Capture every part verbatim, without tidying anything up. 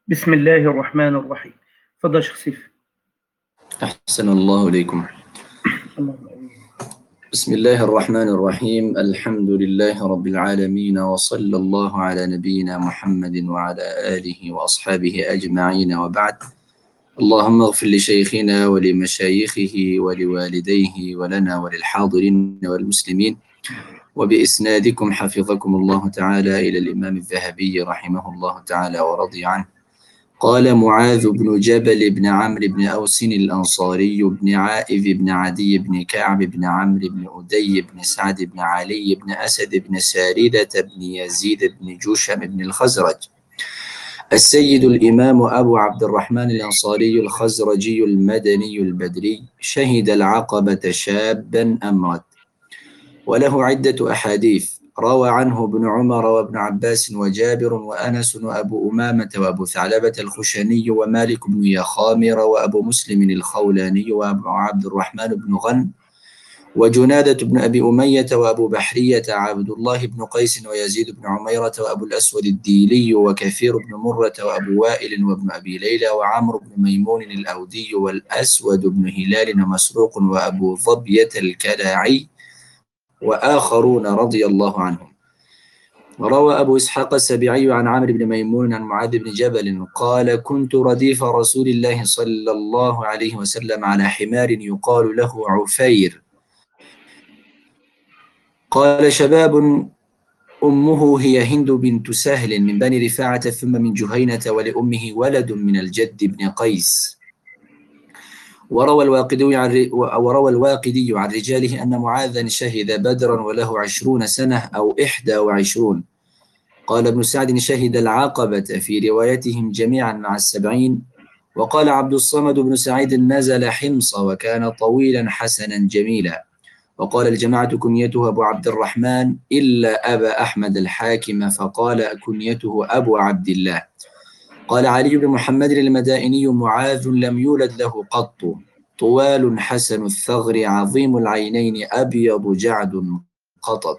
بسم الله الرحمن الرحيم. تفضل شيخ سيف. أحسن الله إليكم. اللهم آمين. بسم الله الرحمن الرحيم. الحمد لله رب العالمين، وصلى الله على نبينا محمد وعلى آله وأصحابه أجمعين، وبعد. اللهم اغفر لشيخنا ولمشايخه ولوالديه ولنا وللحاضرين والمسلمين، وبإسنادكم حفظكم الله تعالى إلى الإمام الذهبي رحمه الله تعالى ورضي عنه. قال معاذ بن جبل بن عمرو بن أوس الأنصاري بن عائذ بن عدي بن كعب بن عمرو بن أدي بن سعد بن علي بن أسد بن ساردة بن يزيد بن جوشم بن الخزرج السيد الإمام أبو عبد الرحمن الأنصاري الخزرجي المدني البدري، شهد العقبة شابا أمرد، وله عدة أحاديث روى عنه ابن عمر وابن عباس وجابر وأنس وأبو أمامة وأبو ثعلبة الخشني ومالك بن يخامر وأبو مسلم الخولاني وأبو عبد الرحمن بن غن وجنادة بن أبي أمية وأبو بحرية عبد الله بن قيس ويزيد بن عميرة وأبو الأسود الديلي وكثير بن مرة وأبو وائل وابن أبي ليلى وعمرو بن ميمون الأودي والأسود بن هلال ومسروق وأبو ظبية الكلاعي وآخرون رضي الله عنهم. روى أبو إسحاق السبيعي عن عمرو بن ميمون عن معاذ بن جبل قال: كنت رديف رسول الله صلى الله عليه وسلم على حمار يقال له عفير. قال: شباب أمه هي هند بنت سهل من بني رفاعة ثم من جهينة، ولأمه ولد من الجد بن قيس. وروى الواقدي عن وروى الواقدي عن رجاله أن معاذا شهد بدرا وله عشرون سنة أو إحدى وعشرون. قال ابن سعد: شهد العقبة في روايتهم جميعا مع السبعين. وقال عبد الصمد بن سعيد: نزل حمص وكان طويلا حسنا جميلا. وقال الجماعة: كنيته أبو عبد الرحمن إلا أبا أحمد الحاكم فقال كنيته أبو عبد الله. قال علي بن محمد المدائني: معاذ لم يولد له قط، طوال حسن الثغر عظيم العينين أبيض جعد قطط.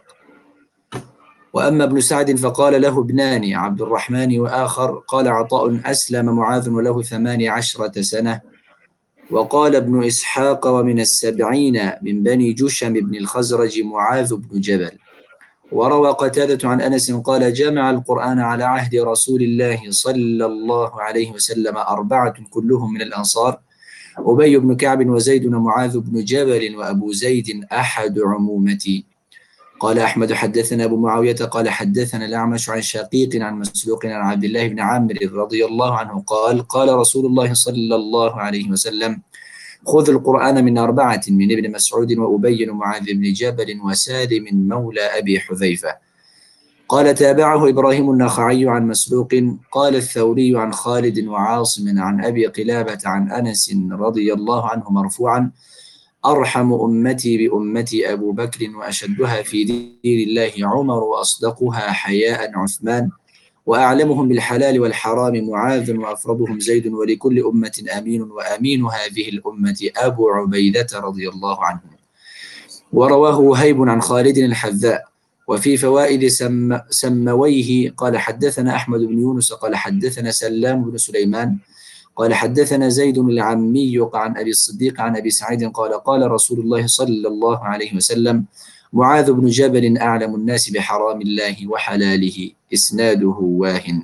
وأما ابن سعد فقال له ابنان عبد الرحمن وآخر. قال عطاء: أسلم معاذ وله ثمان عشرة سنة. وقال ابن إسحاق: ومن السبعين من بني جشم بن الخزرج معاذ بن جبل. وروى قتادة عن أنس قال: جمع القرآن على عهد رسول الله صلى الله عليه وسلم أربعة كلهم من الأنصار: أبي بن كعب وزيد ومعاذ بن جبل وأبو زيد أحد عمومتي. قال أحمد: حدثنا أبو معاوية قال حدثنا الأعمش عن شقيق عن مسروق عن عبد الله بن عمرو رضي الله عنه قال: قال رسول الله صلى الله عليه وسلم: خذ القرآن من أربعة: من ابن مسعود وأبي ومعاذ بن جبل وسالم مولى أبي حذيفة. قال تابعه إبراهيم النخعي عن مسروق. قال الثوري عن خالد وعاصم عن أبي قلابة عن أنس رضي الله عنه مرفوعا: أرحم أمتي بأمتي أبو بكر، وأشدها في دين الله عمر، وأصدقها حياء عثمان، وأعلمهم بالحلال والحرام معاذ، وأفرضهم زيد، ولكل أمة أمين، وأمين هذه الأمة أبو عبيدة رضي الله عنه. ورواه وهيب عن خالد الحذاء. وفي فوائد سم سمويه قال حدثنا أحمد بن يونس قال حدثنا سلام بن سليمان قال حدثنا زيد العمي عن أبي الصديق عن أبي سعيد قال: قال رسول الله صلى الله عليه وسلم: معاذ بن جبل أعلم الناس بحرام الله وحلاله. إسناده واهن.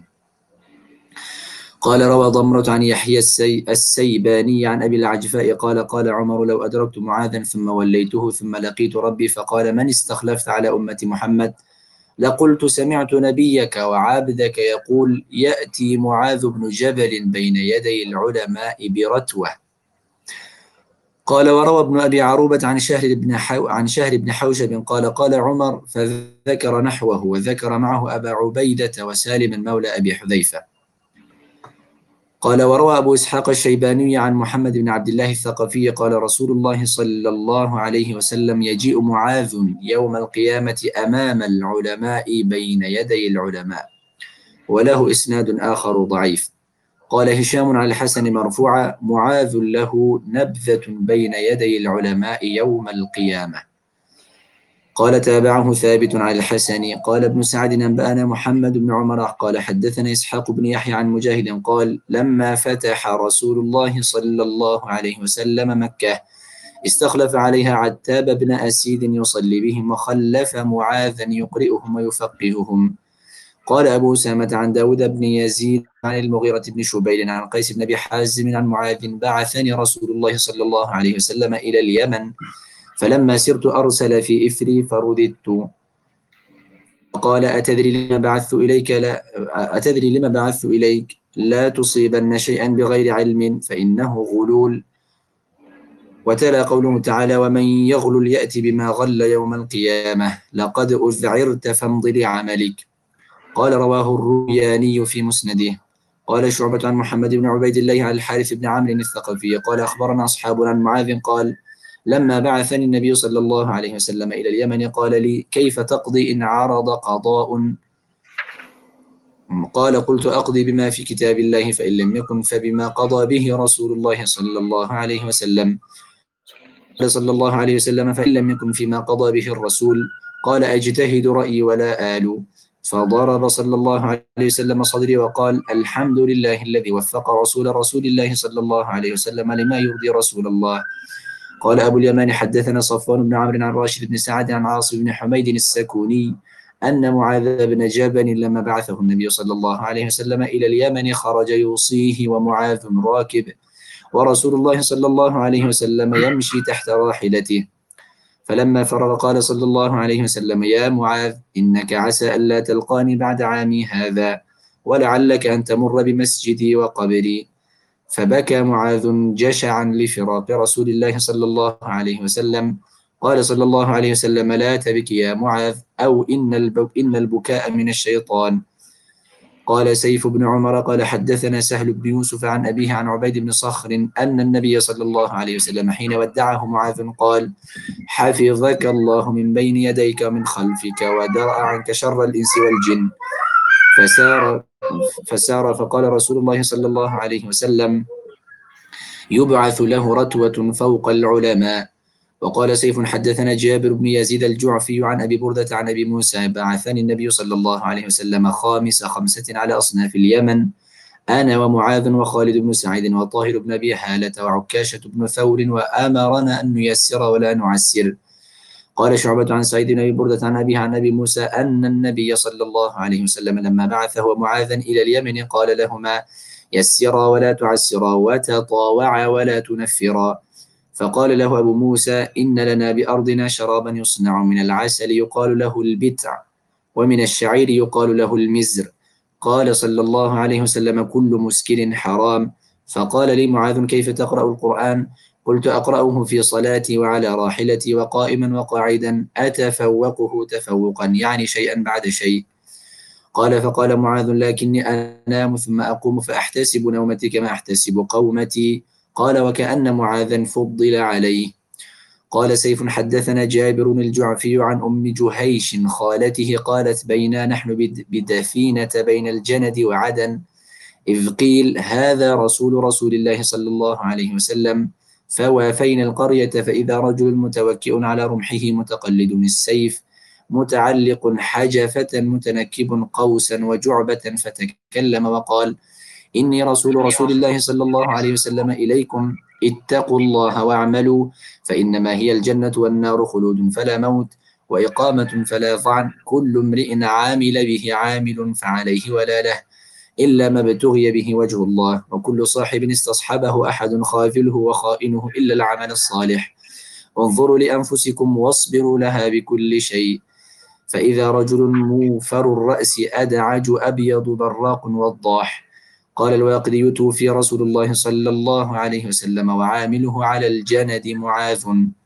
قال روى ضمرة عن يحيى السي السيباني عن أبي العجفاء قال: قال عمر: لو أدركت معاذا ثم وليته ثم لقيت ربي فقال: من استخلفت على أمة محمد؟ لقلت: سمعت نبيك وعبدك يقول: يأتي معاذ بن جبل بين يدي العلماء برتوة. قال وروى ابن أبي عروبة عن شهر بن حو... عن شهر بن حوشب قال: قال عمر فذكر نحوه، وذكر معه أبا عبيدة وسالم مولى أبي حذيفة. قال وروى أبو إسحاق الشيباني عن محمد بن عبد الله الثقفي قال: رسول الله صلى الله عليه وسلم: يجيء معاذ يوم القيامة أمام العلماء بين يدي العلماء. وله إسناد آخر ضعيف. قال هشام عن الحسن مرفوعا: معاذ له نبذة بين يدي العلماء يوم القيامة. قال تابعه ثابت على الحسن. قال ابن سعد أنبأنا محمد بن عمر قال حدثنا إسحاق بن يحيى عن مجاهد قال لما فتح رسول الله صلى الله عليه وسلم مكة استخلف عليها عتاب بن أسيد يصلي بهم وخلف معاذا يقرئهم ويفقههم. قال أبو أسامة عن داود بن يزيد عن المغيرة بن شبيل عن قيس بن أبي حازم عن معاذ بعثني رسول الله صلى الله عليه وسلم إلى اليمن فلما سرت أرسل في إثري فرددت. قال أتدري لما بعثت إليك لا أتدري لما بعثت إليك لا تصيبن شيئا بغير علم فإنه غلول. وتلا قوله تعالى ومن يغلل يأتي بما غل يوم القيامة لقد أذعرت فامض لعملك. قال رواه الروياني في مسنده. قال شعبة عن محمد بن عبيد الله عن الحارث بن عمرو الثقفي قال أخبرنا أصحاب عن معاذ قال لما بعثني النبي صلى الله عليه وسلم إلى اليمن قال لي كيف تقضي إن عرض قضاء؟ قال قلت أقضي بما في كتاب الله فإن لم يكن فبما قضى به رسول الله صلى الله عليه وسلم. قال صلى الله عليه وسلم فإن لم يكن فيما قضى به الرسول قال أجتهد رأيي ولا آل. فضرب صلى الله عليه وسلم صدري وقال الحمد لله الذي وفق رسول رسول الله صلى الله عليه وسلم لما يرضي رسول الله. قال أبو اليمان حدثنا صفوان بن عمرو عن راشد بن سعد عن عاصم بن حميد السكوني أن معاذ بن جبل لما بعثه النبي صلى الله عليه وسلم إلى اليمن خرج يوصيه ومعاذ راكب ورسول الله صلى الله عليه وسلم يمشي تحت راحلته. فلما فرغ قال صلى الله عليه وسلم يا معاذ إنك عسى ألا تلقاني بعد عامي هذا ولعلك أن تمر بمسجدي وقبري. فبكى معاذ جشعا لفراق رسول الله صلى الله عليه وسلم. قال صلى الله عليه وسلم لا تبك يا معاذ أو إن, البك إن البكاء من الشيطان. قال سيف بن عمر قال حدثنا سهل بن يوسف عن أبيه عن عبيد بن صخر أن النبي صلى الله عليه وسلم حين ودعه معاذ قال حفظك الله من بين يديك ومن خلفك ودرأ عنك شر الإنس والجن. فسار فسار فقال رسول الله صلى الله عليه وسلم يبعث له رتوة فوق العلماء. وقال سيف حدثنا جابر بن يزيد الجعفي عن أبي بردة عن أبي موسى بعثني النبي صلى الله عليه وسلم خامس خمسة على أصناف اليمن أنا ومعاذ وخالد بن سعيد وطاهر بن أبي حالة وعكاشة بن ثور وآمرنا أن نيسر ولا نعسر. قال شعبة عن سعيد بن أبي بردة عن أبيه عن أبي موسى أن النبي صلى الله عليه وسلم لما بعثه معاذا إلى اليمن قال لهما يسرا ولا تعسرا وتطاوعا ولا تنفرا. فقال له أبو موسى إن لنا بأرضنا شرابا يصنع من العسل يقال له البتع ومن الشعير يقال له المزر. قال صلى الله عليه وسلم كل مسكر حرام. فقال لي معاذ كيف تقرأ القرآن؟ قلت أقرأه في صلاتي وعلى راحلتي وقائما وقاعدا أتفوقه تفوقا يعني شيئا بعد شيء. قال فقال معاذ لكني أنام ثم أقوم فأحتسب نومتي كما أحتسب قومتي. قال وكأن معاذا فضل عليه. قال سيف حدثنا جابر الجعفي عن أم جهيش خالته قالت بينا نحن بدفينة بين الجند وعدن إذ قيل هذا رسول رسول الله صلى الله عليه وسلم فوافينا القرية فإذا رجل متوكئ على رمحه متقلد السيف متعلق حجفة متنكب قوسا وجعبة فتكلم وقال إني رسول رسول الله صلى الله عليه وسلم إليكم اتقوا الله واعملوا فإنما هي الجنة والنار خلود فلا موت وإقامة فلا طعن كل امرئ عامل به عامل فعليه ولا له إلا ما ابتغي به وجه الله وكل صاحب استصحبه أحد خاذله وخائنه إلا العمل الصالح. انظروا لأنفسكم واصبروا لها بكل شيء فإذا رجل موفر الرأس أدعج أبيض براق وضاح. قال الواقدي توفي رسول الله صلى الله عليه وسلم وعامله على الجند معاذ.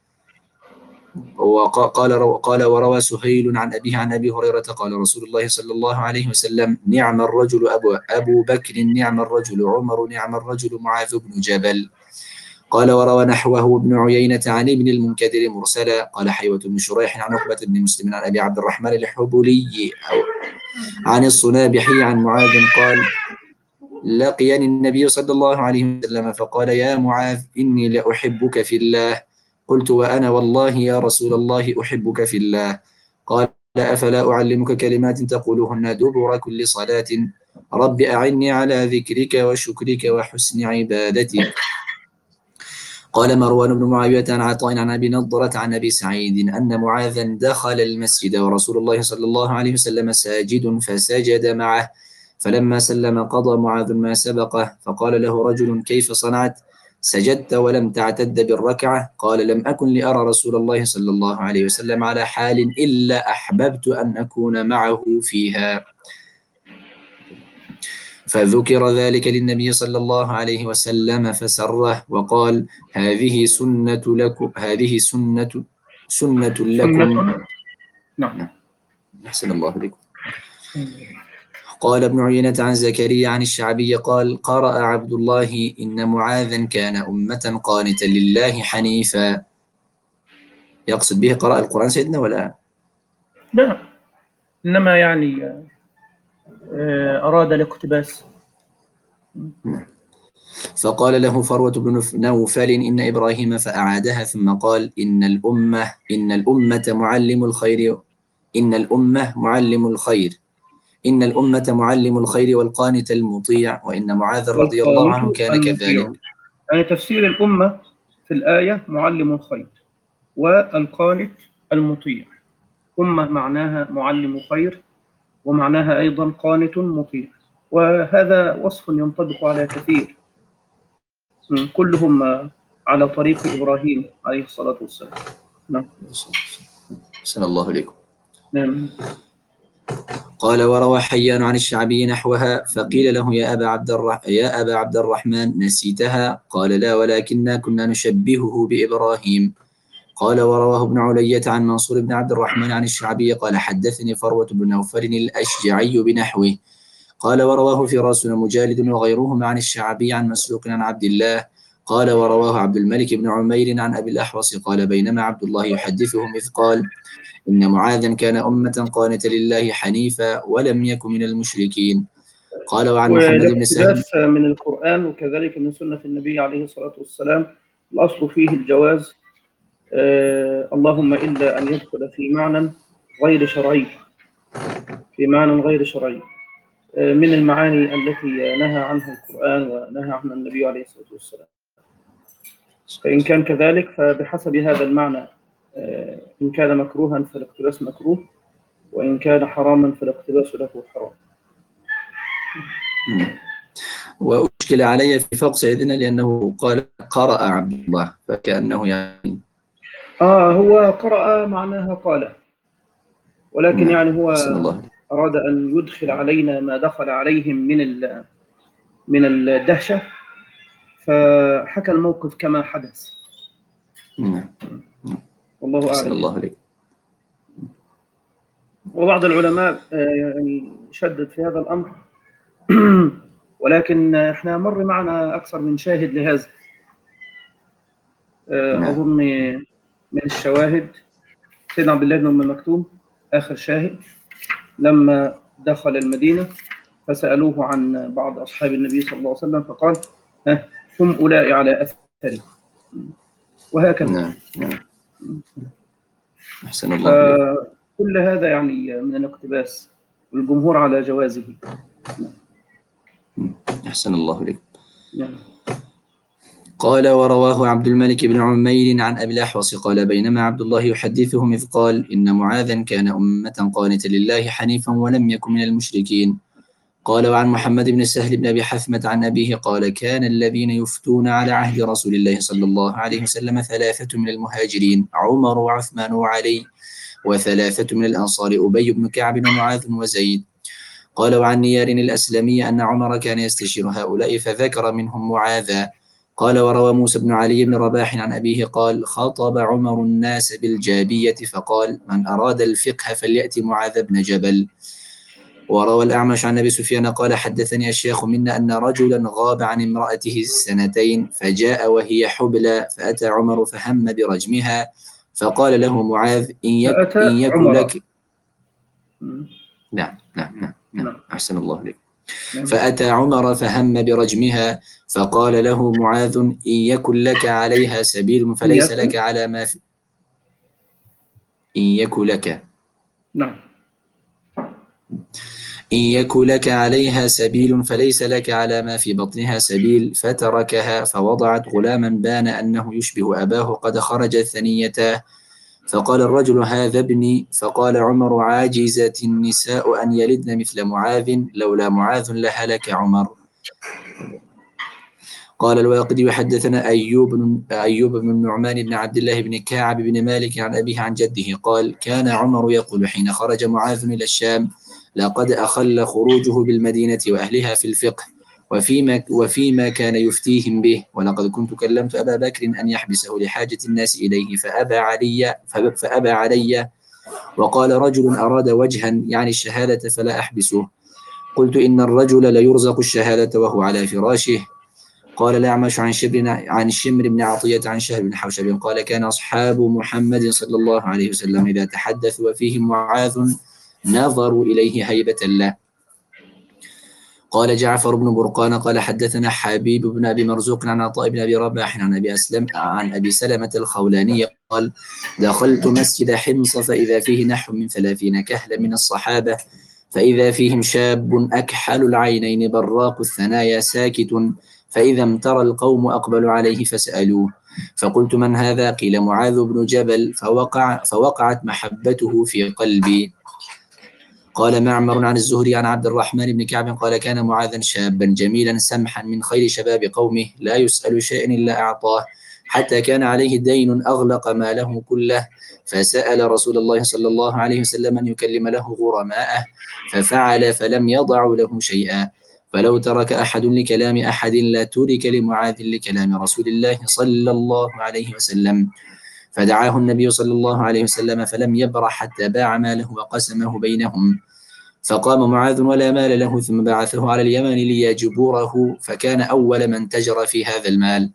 وقال قال وروى سهيل عن أبيه عن أبي هريرة قال رسول الله صلى الله عليه وسلم نعم الرجل أبو, أبو بكر نعم الرجل عمر نعم الرجل معاذ بن جبل. قال وروى نحوه ابن عيينة عن ابن المنكدر مرسلا. قال حيوة بن شريح عن عقبة بن مسلم عن أبي عبد الرحمن الحبلي عن الصنابحي عن معاذ قال لقيني النبي صلى الله عليه وسلم فقال يا معاذ إني لأحبك في الله قلت وأنا والله يا رسول الله أحبك في الله. قال أفلا أعلمك كلمات تقولهن دبر كل صلاة رب أعني على ذكرك وشكرك وحسن عبادتك. قال مروان بن معاوية عن عطاء عن أبي نضرة عن أبي سعيد أن معاذا دخل المسجد ورسول الله صلى الله عليه وسلم ساجد فسجد معه، فلما سلم قضى معاذ ما سبقه، فقال له رجل كيف صنعت؟ سجدت ولم تعتد بالركعة؟ قال لم أكن لأرى رسول الله صلى الله عليه وسلم على حال إلا أحببت أن أكون معه فيها. فذكر ذلك للنبي صلى الله عليه وسلم فسره وقال هذه سنة لكم هذه سنة سنة لكم. سنة. نعم. أحسن الله بكم. قال ابن عيينة عن زكريا عن الشعبي قال قرأ عبد الله إن معاذا كان أمة قانتا لله حنيفا. يقصد به قرأ القرآن سيدنا ولا؟ لا، إنما يعني أراد الاقتباس. فقال له فروة بن نوفل إن إبراهيم فأعادها ثم قال إن الأمة إن الأمة معلم الخير إن الأمة معلم الخير إن الأمة معلم الخير والقانت المطيع، وإن معاذ رضي الله عنه كان كذلك. يعني تفسير الأمة في الآية معلم الخير والقانت المطيع. أمة معناها معلم خير ومعناها أيضا قانت مطيع، وهذا وصف ينطبق على كثير، كلهم على طريق إبراهيم عليه الصلاة والسلام. نعم. أحسن الله عليكم. نعم. قال وروى حيان عن الشعبي نحوها، فقيل له يا أبا عبد الرح... يا أبا عبد الرحمن نسيتها؟ قال لا ولكننا كنا نشبهه بإبراهيم. قال ورواه ابن علية عن منصور بن عبد الرحمن عن الشعبي قال حدثني فروة بن نوفل الأشجعي بنحوه. قال ورواه فراس مجالد وغيرهما عن الشعبي عن مسروق عن عبد الله. قال ورواه عبد الملك بن عمير عن أبي الأحوص قال بينما عبد الله يحدثهم إذ قال إن معاذا كان أمة قانتا لله حنيفا ولم يكن من المشركين. قال وعن محمد بن سهل من القرآن وكذلك من سنة النبي عليه الصلاة والسلام الأصل فيه الجواز، آه اللهم إلا أن يدخل في معنى غير شرعي في معنى غير شرعي آه من المعاني التي نهى عنها القرآن ونهى عنها النبي عليه الصلاة والسلام. فإن كان كذلك فبحسب هذا المعنى، آه إن كان مكروها فالاقتباس مكروه، وإن كان حراما فالاقتباس له حرام. وأشكل علي في فوق سيدنا لأنه قال قرأ عبد الله، فكأنه يعني آه هو قرأ معناها قال، ولكن يعني هو أراد أن يدخل علينا ما دخل عليهم من من الدهشة، فحكى الموقف كما حدث. والله أعلم. الله عليك. وبعض العلماء يعني شدد في هذا الأمر ولكن احنا مر معنا أكثر من شاهد لهذا. أظن من الشواهد سيدنا عبد الله بن أم مكتوم آخر شاهد لما دخل المدينة فسألوه عن بعض أصحاب النبي صلى الله عليه وسلم فقال هم أولئك على أثري، وهكذا. نعم نعم. أحسن الله. كل هذا يعني من الاقتباس والجمهور على جوازه. أحسن الله لك. نعم. قال ورواه عبد الملك بن عمير عن أبي الأحوص قال بينما عبد الله يحدثهم إذ قال إن معاذا كان أمة قانتا لله حنيفا ولم يكن من المشركين. قال وعن محمد بن سهل بن أبي حثمة عن أبيه قال كان الذين يفتون على عهد رسول الله صلى الله عليه وسلم ثلاثة من المهاجرين عمر وعثمان وعلي، وثلاثة من الأنصار أبي بن كعب ومعاذ وزيد. قال وعن نيار الأسلمي أن عمر كان يستشير هؤلاء فذكر منهم معاذا. قال وروى موسى بن علي بن رباح عن أبيه قال خاطب عمر الناس بالجابية فقال من أراد الفقه فليأتي معاذ بن جبل. وروى الأعمش عن أبي سفيان قال حدثني الشيخ منا أن رجلا غاب عن امرأته سنتين فجاء وهي حبلى فأتى عمر فهم برجمها فقال له معاذ إن يك إن يكن لك. نعم نعم نعم نعم. أحسن الله لك. فأتى عمر فهم برجمها، فقال له معاذ: إن يكن لك عليها سبيل فليس لك على ما في إن يكن لك نعم. إن يكن لك عليها سبيل فليس لك على ما في بطنها سبيل، فتركها. فوضعت غلاما بان أنه يشبه أباه قد خرج ثنيته، فقال الرجل: هذا ابني. فقال عمر: عاجزت النساء أن يلدن مثل معاذ، لولا معاذ لهلك عمر. قال الواقدي: حدثنا أيوب بن أيوب بن النعمان بن عبد الله بن كعب بن مالك عن أبيه عن جده قال: كان عمر يقول حين خرج معاذ إلى الشام: لقد أخل خروجه بالمدينة وأهلها في الفقه وفيما, وفيما كان يفتيهم به، ولقد كنت كلمت أبا بكر أن يحبسه لحاجة الناس إليه فأبى علي, فأبى علي وقال: رجل أراد وجها يعني الشهادة فلا أحبسه. قلت: إن الرجل ليرزق الشهادة وهو على فراشه. قال الأعمش عن شبر عن الشمر بن عطية عن شهر بن حوشب قال: كان أصحاب محمد صلى الله عليه وسلم إذا تحدثوا وفيهم معاذ نظروا إليه هيبة له. قال جعفر بن برقان قال: حدثنا حبيب بن أبي مرزوق عن عطاء بن أبي رباح عن أبي أسلم عن أبي سلمة الخولاني قال: دخلت مسجد حمص فإذا فيه نحو من ثلاثين كهلا من الصحابة، فإذا فيهم شاب أكحل العينين براق الثنايا ساكت، فإذا امترى القوم أقبلوا عليه فسألوه، فقلت: من هذا؟ قيل: معاذ بن جبل، فوقع فوقعت محبته في قلبي. قال معمر عن الزهري عن عبد الرحمن بن كعب قال: كان معاذا شابا جميلا سمحا من خير شباب قومه، لا يسأل شيئا إلا أعطاه، حتى كان عليه دين أغلق ماله كله، فسأل رسول الله صلى الله عليه وسلم أن يكلم له غرماءه، ففعل فلم يضع له شيئا، فلو ترك أحد لكلام أحد لا ترك لمعاذ لكلام رسول الله صلى الله عليه وسلم. فدعاه النبي صلى الله عليه وسلم فلم يبرح حتى باع ماله وقسمه بينهم، فقام معاذ ولا مال له، ثم بعثه على اليمن ليجبره، فكان أول من تجر في هذا المال.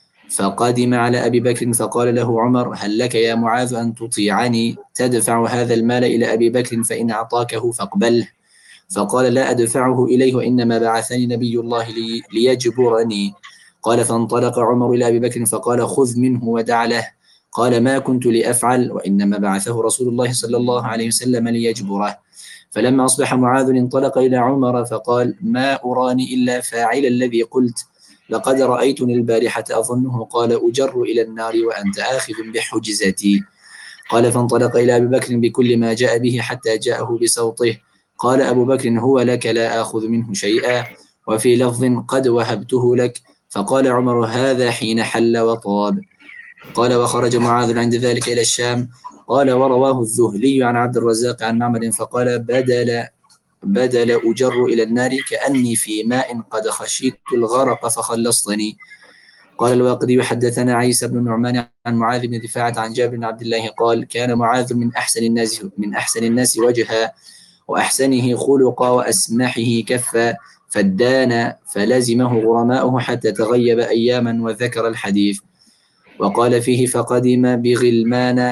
فقدم على أبي بكر فقال له عمر: هل لك يا معاذ أن تطيعني تدفع هذا المال إلى أبي بكر فإن أعطاكه فاقبله؟ فقال: لا أدفعه إليه، وإنما بعثني نبي الله لي ليجبرني. قال: فانطلق عمر إلى أبي بكر فقال: خذ منه ودع له. قال: ما كنت لأفعل، وإنما بعثه رسول الله صلى الله عليه وسلم ليجبره. فلما أصبح معاذ انطلق إلى عمر فقال: ما أراني إلا فاعل الذي قلت، لقد رأيتني البارحة أظنه قال: أجر إلى النار وأنت آخذ بحجزتي. قال: فانطلق إلى أبي بكر بكل ما جاء به حتى جاءه بصوته. قال أبو بكر: هو لك لا آخذ منه شيئا. وفي لفظ: قد وهبته لك. فقال عمر: هذا حين حل وطاب. قال: وخرج معاذ عند ذلك إلى الشام. قال: ورواه الذهلي عن عبد الرزاق عن معمر فقال: بدل بدل أجر إلى النار كأني في ماء قد خشيت الغرق فخلصتني. قال الواقدي: حدثنا عيسى بن النعمان عن معاذ بن رفاعة عن جابر بن عبد الله قال: كان معاذ من أحسن الناس من أحسن الناس وجها وأحسنه خلقا وأسمحه كفا، فدان فلزمه غرماؤه حتى تغيب أياما، وذكر الحديث. وقال فيه: فقدم بغلمان.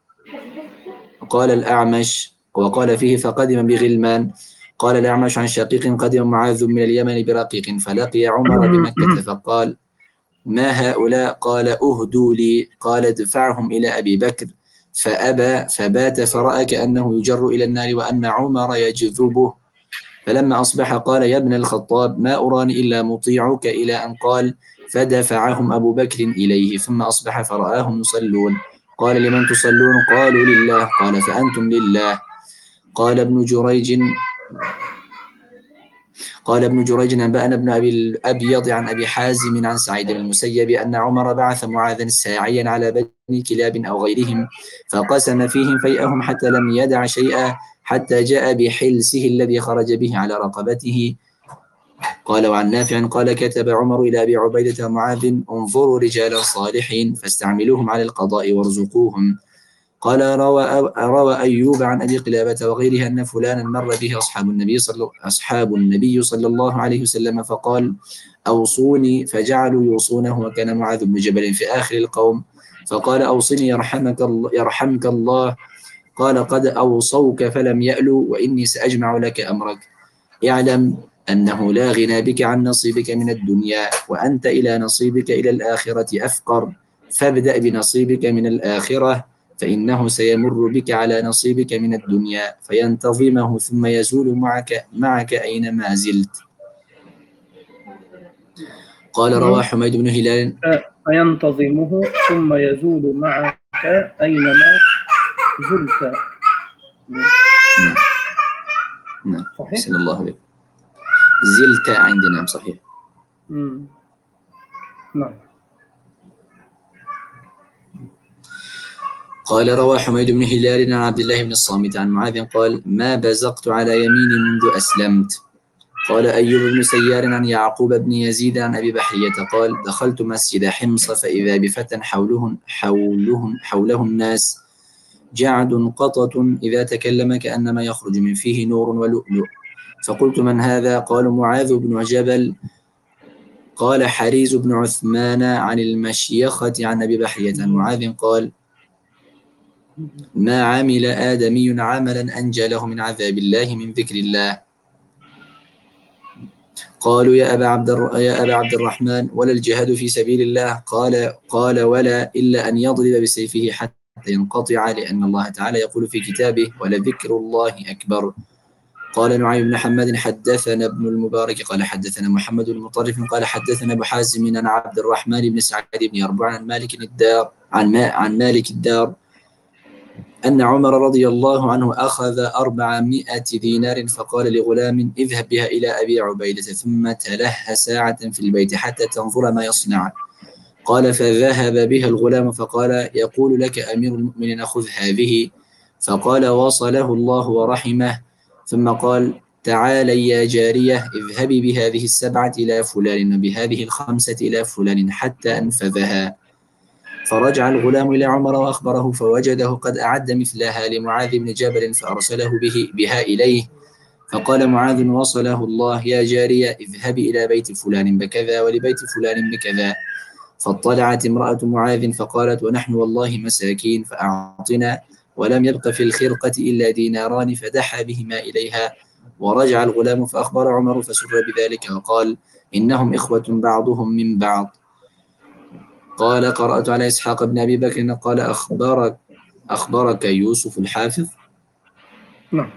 قال الأعمش: وقال فيه: فقدم بغلمان. قال الأعمش عن شقيق: قدم معاذ من اليمن برقيق فلقي عمر بمكة فقال: ما هؤلاء؟ قال: أهدوا لي. قال: ادفعهم إلى أبي بكر. فأبى، فبات فرأى كأنه يجر إلى النار وأن عمر يجذبه. فلما أصبح قال: يا ابن الخطاب، ما أراني إلا مطيعك، إلى أن قال: فدفعهم أبو بكر إليه. ثم أصبح فرآهم يصلون. قال: لمن تصلون؟ قالوا: لله. قال: فأنتم لله. قال ابن جريج قال ابن جريج: أنبأنا ابن أبي الأبيض عن أبي حازم عن سعيد بن المسيب أن عمر بعث معاذا ساعيا على بني كلاب أو غيرهم، فقسم فيهم فيئهم حتى لم يدع شيئا، حتى جاء بحلسه الذي خرج به على رقبته. قال: وعن نافع قال: كتب عمر إلى أبي عبيدة ومعاذ: انظروا رجالا صالحين فاستعملوهم على القضاء وارزقوهم. قال: روى, روى أيوب عن أبي قلابة وغيرها أن فلانا مر به أصحاب النبي صلى أصحاب النبي صلى الله عليه وسلم فقال: أوصوني، فجعلوا يوصونه، وكان معاذ بن جبل في آخر القوم، فقال: أوصني يرحمك الله, يرحمك الله. قال: قد أوصوك فلم يألوا، وإني سأجمع لك أمرك. اعلم أنه لا غنى بك عن نصيبك من الدنيا، وأنت إلى نصيبك إلى الآخرة أفقر، فابدأ بنصيبك من الآخرة، فإنه سيمر بك على نصيبك من الدنيا فينتظمه ثم يزول معك معك أينما زلت. قال رواه حميد بن هلال فينتظمه ثم يزول معك أينما زلت. نعم صحيح؟ أحسن الله عليك. زلت عندنا صحيح. مم. نعم. قال روى حميد بن هلال عن عبد الله بن الصامت عن معاذ قال ما بزقت على يميني منذ أسلمت. قال أيوب بن سيار عن يعقوب بن يزيد عن أبي بحرية قال دخلت مسجد حمص فإذا بفتى حولهم حولهم حوله الناس جعد قطة إذا تكلم كأنما يخرج من فيه نور ولؤلؤ، فقلت من هذا؟ قالوا معاذ بن جبل. قال حريز بن عثمان عن المشيخة عن أبي بحرية عن معاذ قال ما عمل آدمي عملا أنجى له من عذاب الله من ذكر الله. قالوا يا أبا عبد يا أبا عبد الرحمن ولا الجهاد في سبيل الله؟ قال قال ولا إلا أن يضرب بسيفه حتى ينقطع، لأن الله تعالى يقول في كتابه ولذكر الله أكبر. قال نعيم بن حماد حدثنا ابن المبارك قال حدثنا محمد بن مطرف قال حدثنا أبو حازم عن عبد الرحمن بن سعد بن يربوع عن مالك الدار عن ما عن مالك الدار أن عمر رضي الله عنه أخذ أربعمائة دينار فقال لغلام اذهب بها إلى أبي عبيدة ثم تلهى ساعة في البيت حتى تنظر ما يصنع. قال فذهب بها الغلام فقال يقول لك أمير المؤمنين خذ هذه، فقال وصله الله ورحمه، ثم قال تعالي يا جارية اذهبي بهذه السبعة إلى فلان وبهذه الخمسة إلى فلان حتى أنفذها. فرجع الغلام إلى عمر وأخبره فوجده قد أعد مثلها لمعاذ بن جبل فأرسله به بها إليه، فقال معاذ وصله الله يا جارية اذهبي إلى بيت فلان بكذا ولبيت فلان بكذا. فاطلعت امرأة معاذ فقالت ونحن والله مساكين فأعطنا، ولم يبق في الخرقة إلا ديناران فدحى بهما إليها. ورجع الغلام فأخبر عمر فسر بذلك وقال إنهم إخوة بعضهم من بعض. قال قرأت على إسحاق بن أبي بكر قال أخبرك أخبرك يوسف الحافظ. نعم.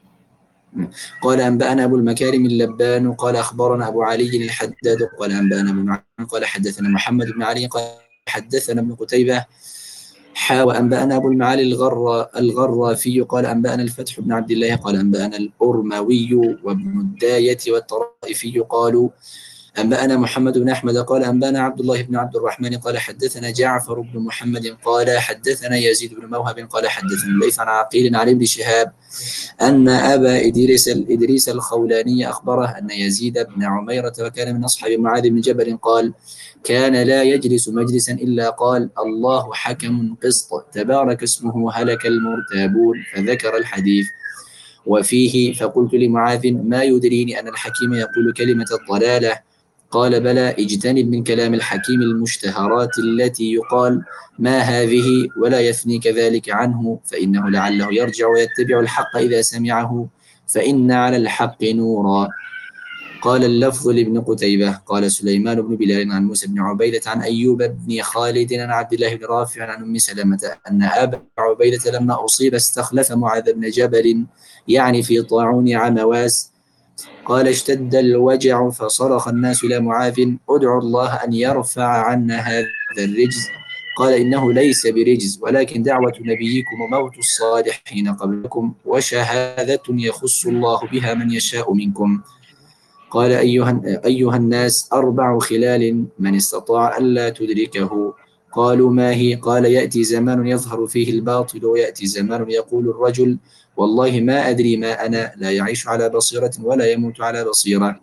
قال أنبأنا أبو المكارم اللبان قال أخبرنا أبو علي الحداد قال أنبأنا أبو معن قال حدثنا محمد بن علي قال حدثنا ابن قتيبة حا وأنبأنا أبو المعالي الغر الغرافي قال أنبأنا الفتح بن عبد الله قال أنبأنا الأرموي وابن الداية والطرائفي قالوا أنبأنا محمد بن أحمد قال أنبأنا عبد الله بن عبد الرحمن قال حدثنا جعفر بن محمد قال حدثنا يزيد بن موهب قال حدثنا ليث عن عقيل عن ابن شهاب أن أبا إدريس إدريس الخولاني أخبره أن يزيد بن عميرة وكان من أصحاب معاذ بن جبل قال كان لا يجلس مجلسا إلا قال الله حكم قسط تبارك اسمه هلك المرتابون، فذكر الحديث وفيه فقلت لمعاذ ما يدريني أن الحكيم يقول كلمة الضلالة؟ قال بلى اجتنب من كلام الحكيم المشتهرات التي يقال ما هذه ولا يثني كذلك عنه، فإنه لعله يرجع ويتبع الحق إذا سمعه فإن على الحق نورا. قال اللفظ لابن قتيبة قال سليمان بن بلال عن موسى بن عبيدة عن أيوب بن خالد عن عبد الله بن رافع عن أم سلمة أن أبا عبيدة لما أصيب استخلف معاذ بن جبل يعني في طاعون عمواس. قال اشتد الوجع فصرخ الناس إلى معاذ ادعوا الله أن يرفع عنا هذا الرجز. قال إنه ليس برجز ولكن دعوة نبيكم وموت الصالحين قبلكم وشهادة يخص الله بها من يشاء منكم. قال أيها, أيها الناس أربع خلال من استطاع ألا تدركه. قالوا ما هي؟ قال يأتي زمان يظهر فيه الباطل ويأتي زمان يقول الرجل والله ما أدري ما أنا لا يعيش على بصيرة ولا يموت على بصيرة.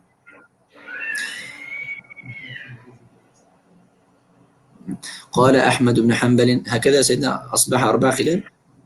قال أحمد بن حنبل هكذا سيدنا أصبح أربع خلال.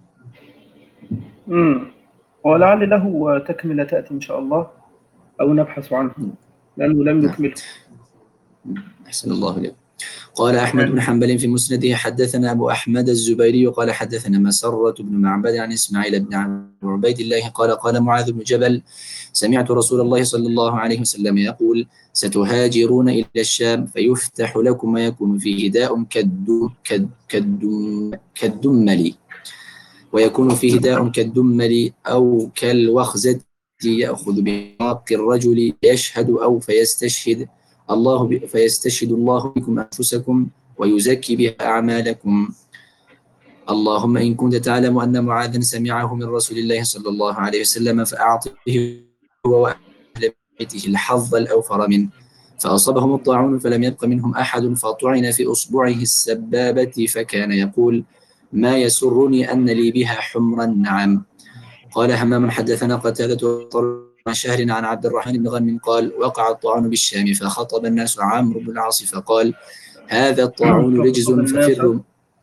امم ولعل له تكملة تأتي إن شاء الله أو نبحث عنه لأنه لم يكمله. أحسن الله إليك. قال أحمد بن حنبل في مسنده حدثنا أبو أحمد الزبيري قال حدثنا مسرة بن معبد عن إسماعيل بن عبيد الله قال قال معاذ بن جبل سمعت رسول الله صلى الله عليه وسلم يقول ستهاجرون إلى الشام فيفتح لكم ويكون فيه داء كالدم كالدم كالدمل ويكون فيه داء كالدمل أو كالوخزة يأخذ بحق الرجل يشهد أو فيستشهد الله ب... فيستشهد الله بكم أنفسكم ويزكي بها أعمالكم. اللهم إن كنت تعلم أن معاذا سمعه من رسول الله صلى الله عليه وسلم فأعطه هو وأهل بيته الحظ الأوفر منه فأصابهم الطاعون فلم يبق منهم أحد فطعن في أصبعه السبابة فكان يقول ما يسرني أن لي بها حمر النعم. قال همام حدثنا قتادة عن شهر عن عبد الرحمن بن غنم قال وقع الطاعون بالشام فخطب الناس عمرو بن العاص فقال هذا الطاعون رجز ففروا.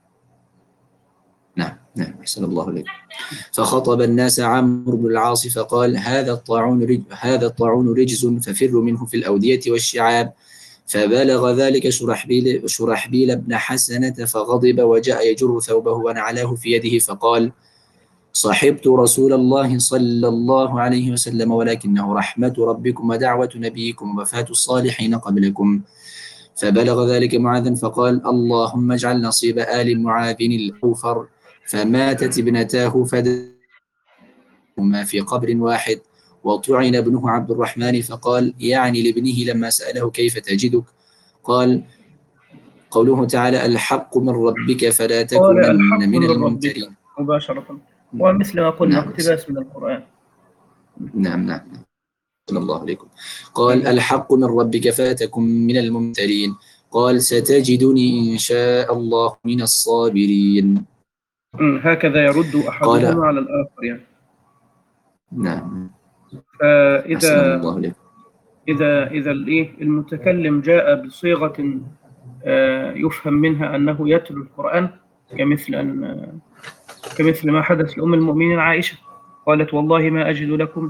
نعم نعم أحسن الله إليك. فخطب الناس عمرو بن العاص فقال هذا الطاعون رج... هذا الطاعون رجز ففروا منه في الأودية والشعاب. فبلغ ذلك شرحبيل شرحبيل بن حسنة فغضب وجاء يجر ثوبه ونعلاه في يده فقال صحبت رسول الله صلى الله عليه وسلم ولكنه رحمة ربكم ودعوة نبيكم ووفاة الصالحين قبلكم. فبلغ ذلك معاذا فقال اللهم اجعل نصيب آل معاذ الأوفر. فماتت ابنتاه فدهما في قبر واحد وطعن ابنه عبد الرحمن فقال يعني لابنه لما سأله كيف تجدك قال قوله تعالى الحق من ربك فلا تكونن من الممترين مباشرة ومثل ما قلنا نعم. اقتباس من القرآن. نعم نعم صلى الله عليكم. قال الحق من ربك فلا تكن من الممترين. قال ستجدني إن شاء الله من الصابرين. هكذا يرد أحدهما على الآخر يعني. نعم. فإذا إذا إذا الإيه المتكلم جاء بصيغة يفهم منها أنه يتلو القرآن كمثل أن كمثل ما حدث لأم المؤمنين عائشة قالت والله ما أجد لكم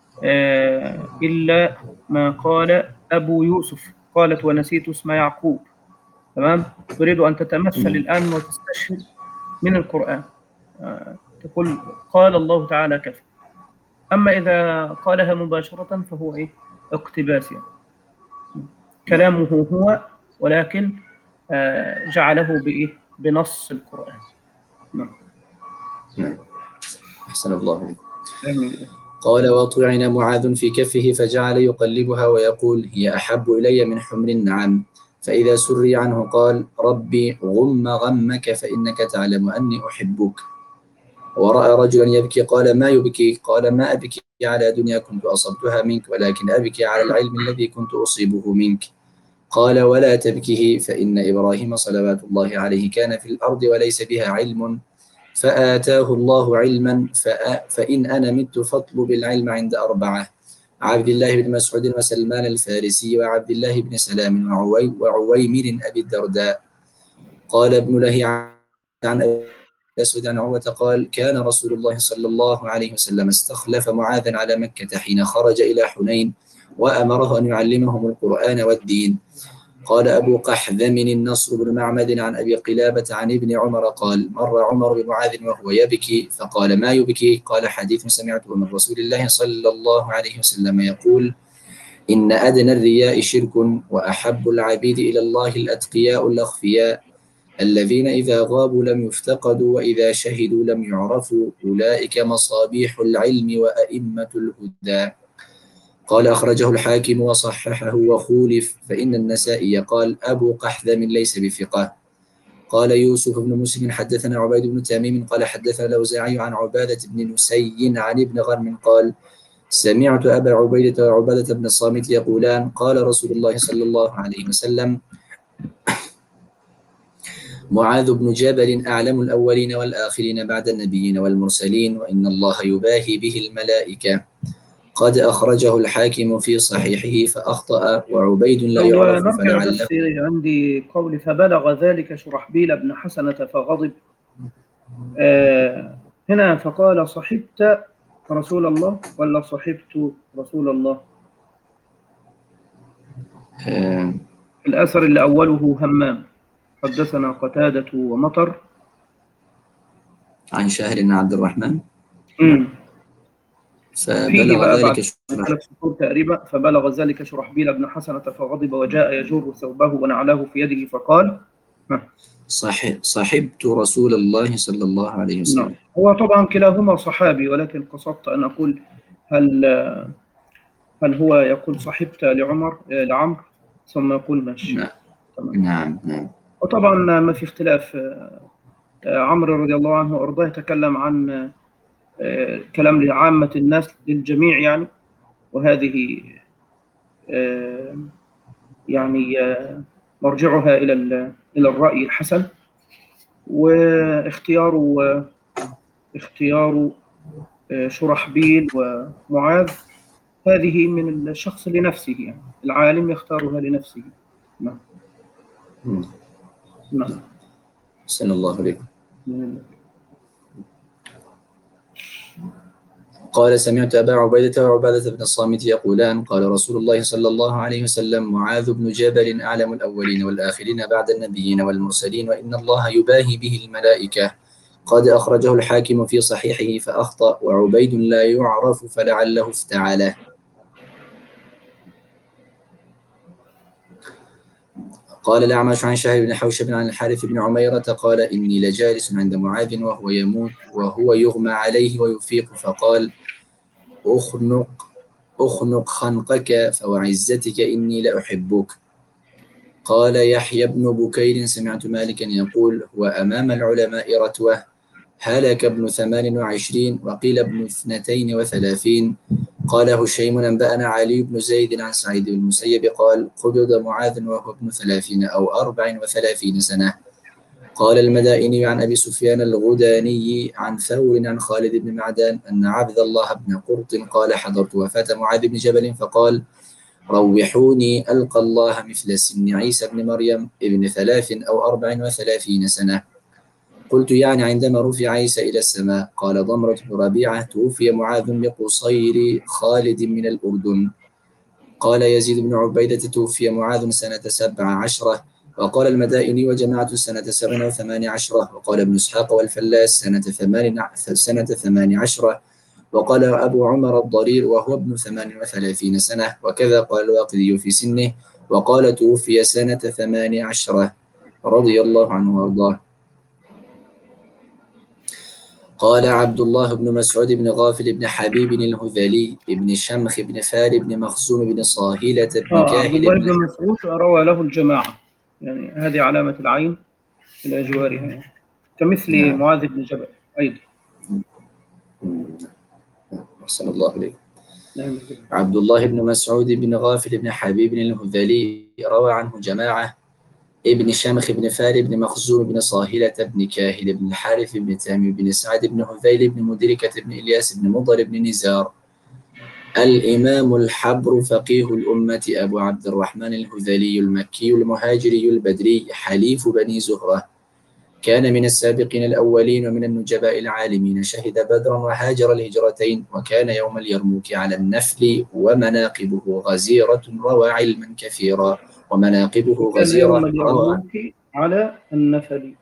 إلا ما قال أبو يوسف قالت ونسيت اسم يعقوب. تمام. تريد أن تتمثل الآن وتستشهد من القرآن تقول قال الله تعالى كذا. أما إذا قالها مباشرة فهو إيه اقتباس يعني. كلامه هو ولكن جعله بإيه بنص القرآن. نعم. أحسن الله عليك. قال وطعن معاذ في كفه فجعل يقلبها ويقول هي أحب إلي من حمر النعم. فإذا سري عنه قال ربي غم غمك فإنك تعلم أني أحبك. ورأى رجلا يبكي قال ما يبكي قال ما أبكي على دنيا كنت أصبتها منك ولكن أبكي على العلم الذي كنت أصيبه منك. قال ولا تبكه فإن إبراهيم صلوات الله عليه كان في الأرض وليس بها علم فآتاه الله علما فإن أنا مت فاطلب العلم عند أربعة عبد الله بن مسعود وسلمان الفارسي وعبد الله بن سلام وعوي وعويمر أبي الدرداء. قال ابن له عن أسود عن عروة قال كان رسول الله صلى الله عليه وسلم استخلف معاذا على مكة حين خرج إلى حنين وأمره أن يعلمهم القرآن والدين. قال أبو قحذم النصر بن معمد عن أبي قلابة عن ابن عمر قال مر عمر بمعاذ وهو يبكي فقال ما يبكي قال حديث سمعته من رسول الله صلى الله عليه وسلم يقول إن أدنى الرياء شرك وأحب العبيد إلى الله الأتقياء الأخفياء الذين إذا غابوا لم يفتقدوا وإذا شهدوا لم يعرفوا أولئك مصابيح العلم وأئمة الهدى. قال أخرجه الحاكم وصححه وخولف فإن النسائي قال أبو قحذم ليس بثقة. قال يوسف بن مسلم حدثنا عبيد بن تميم قال حدثنا الأوزاعي عن عبادة بن نسي عن ابن غرم قال سمعت أبا عبيدة وعبادة بن الصامت يقولان قال رسول الله صلى الله عليه وسلم معاذ بن جبل أعلم الأولين والآخرين بعد النبيين والمرسلين وإن الله يباهي به الملائكة. قد أخرجه الحاكم في صحيحه فأخطأ وعبيد لا يعرف فلعله. بس عندي قول فبلغ ذلك شرحبيل بن حسنة فغضب آه هنا فقال صحبت رسول الله ولا صحبت رسول الله؟ آه الأثر اللي أوله همام حدثنا قتادة ومطر عن شهر بن عبد الرحمن امم فيه فبلغ بقى ذلك بعد شرح ثلاث سطور تقريبا: فبلغ ذلك شرحبيل بن حسنة فغضب وجاء يجر ثوبه ونعله في يده فقال ها. صاحب صحبت رسول الله صلى الله عليه نعم. وسلم. هو طبعا كلاهما صحابي، ولكن قصدت أن أقول هل هل هو يقول صحبت لعمر لعمرو ثم يقول ماشي. نعم تمام. نعم نعم وطبعا ما في اختلاف. عمرو رضي الله عنه وارضاه يتكلم عن آه، كلام لعامة الناس للجميع يعني، وهذه آه، يعني آه، مرجعها إلى إلى الرأي الحسن، واختيار اختيار آه، شرحبيل ومعاذ هذه من الشخص لنفسه، يعني العالم يختارها لنفسه. نعم. مم. نعم. أحسن الله عليكم. قال سمعت أبا عبيدة وعبادة بن الصامت يقولان قال رسول الله صلى الله عليه وسلم معاذ بن جبل أعلم الأولين والآخرين بعد النبيين والمرسلين وإن الله يباهي به الملائكة. قد أخرجه الحاكم في صحيحه فأخطأ وعبيد لا يعرف فلعله افتعله. قال الأعمش عن شهر بن حوشب عن الحارث بن عميرة قال إني لجالس عند معاذ وهو يموت وهو يغمى عليه ويفيق فقال أخنق أخنق خنقك فوعزتك إني لأحبك. قال يحيى بن بكير سمعت مالكا يقول هو أمام العلماء رتوة هلك ابن ثمان وعشرين وقيل ابن اثنتين وثلاثين. قال هشيم أنبأنا علي بن زيد عن سعيد بن المسيب قال قبض معاذ وهو ابن ثلاثين أو أربع وثلاثين سنة. قال المدائني عن أبي سفيان الغداني عن ثور عن خالد بن معدان أن عبد الله بن قرط قال حضرت وفاة معاذ بن جبل فقال روحوني ألقى الله مثل سن عيسى بن مريم ابن ثلاث أو أربع وثلاثين سنة. قلت يعني عندما رفع عيسى إلى السماء. قال ضمرة بن ربيعة توفي معاذ بقصير خالد من الأردن. قال يزيد بن عبيدة توفي معاذ سنة سبع عشرة. وقال المدائني وجماعة سنة سبع وثمان عشرة. وقال ابن إسحاق والفلاس سنة ثمان سنة ثمان عشرة. وقال أبو عمر الضرير وهو ابن ثمان وثلاثين سنة. وكذا قال الواقدي في سنه. وقال توفي سنة ثمان عشرة رضي الله عنه وارضاه. قال عبد الله بن مسعود بن غافل بن حبيب الهذلي بن شمخ بن فار بن مخزوم بن صاهلة بن آه عبد كاهل الله بن بن مسعود روى له الجماعة، يعني هذه علامة العين إلى جوارها، يعني كمثل نعم. معاذ بن جبل أيضا. أحسن الله عليك. نعم. عبد الله بن مسعود بن غافل بن حبيب الهذلي روى عنه جماعة ابن شمخ بن فار بن مخزوم بن صاهلة بن كاهل بن الحارث بن تامي بن سعد بن هذيل بن مدركة بن إلياس بن مضر بن نزار. الإمام الحبر فقيه الأمة أبو عبد الرحمن الهذلي المكي المهاجري البدري حليف بني زهرة. كان من السابقين الأولين ومن النجباء العالمين. شهد بدرا وهاجر الهجرتين. وكان يوم اليرموك على النفل ومناقبه غزيرة روى علما كثيرا. ومناقبه كان يوم غزيرة روى. اليرموك على النفل.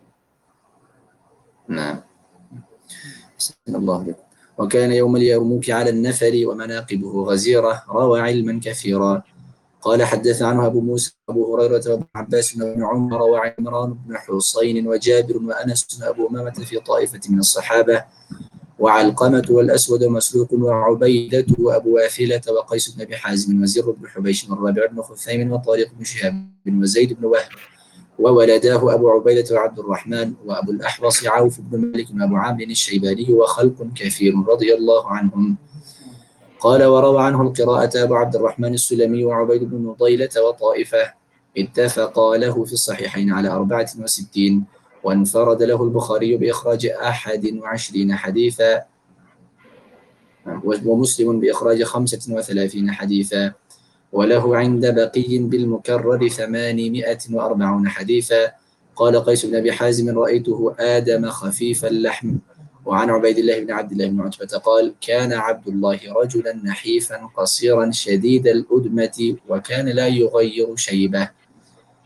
نعم. بسم الله عليكم. وكان يوم اليرموك على النفل ومناقبه غزيرة روى علما كثيرا. قال حدث عنه أبو موسى أبو هريرة وابن عباس وابن عمر وعمران بن حصين وجابر وأنس وأبو أمامة في طائفة من الصحابة وعلقمة والأسود ومسروق وعبيدة وأبو واثلة وقيس بن أبي حازم وزر بن حبيش والرابع بن خثيم وطارق بن شهاب وزيد بن وهب وولداه أبو عبيدة وعبد الرحمن وأبو الأحوص عوف بن مالك وأبو عامر الشيباني وخلق كثير رضي الله عنهم. قال وروى عنه القراءة أبو عبد الرحمن السلمي وعبيد بن نضيلة وطائفة. اتفقا له في الصحيحين على أربعة وستين. وانفرد له البخاري بإخراج أحد وعشرين حديثا ومسلم بإخراج خمسة وثلاثين حديثا. وله عند بقي بالمكرر ثمانمائة وأربعون حديثا. قال قيس بن أبي حازم رأيته آدم خفيف اللحم. وعن عبيد الله بن عبد الله بن عتبة قال كان عبد الله رجلا نحيفا قصيرا شديد الأدمة وكان لا يغير شيبه.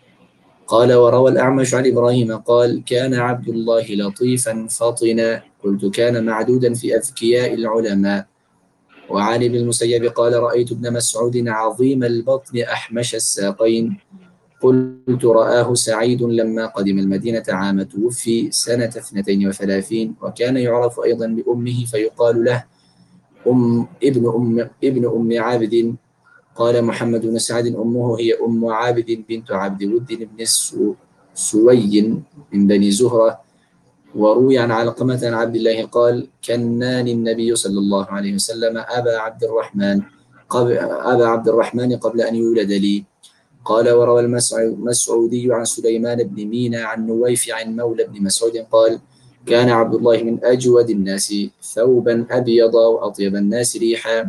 قال وروى الأعمش عن إبراهيم قال كان عبد الله لطيفا فطنا، قلت كان معدودا في أذكياء العلماء. وعن ابن المسيب قال رأيت ابن مسعود عظيم البطن أحمش الساقين، قلت رآه سعيد لما قدم المدينة عام توفي سنة اثنتين وثلاثين، وكان يعرف أيضا بأمه فيقال له أم ابن أم ابن أم عابد. قال محمد بن سعد أمه هي أم عابد بنت عبد ود بن سوي من بني زهرة. وروي عن علقمة عن عبد الله قال كناني النبي صلى الله عليه وسلم أبا عبد الرحمن قبل أبا عبد الرحمن قبل أن يولد لي. قال وروى المسعودي عن سليمان بن مينا عن نويفع مولى بن مسعود قال كان عبد الله من أجود الناس ثوبا أبيض وأطيب الناس ريحا.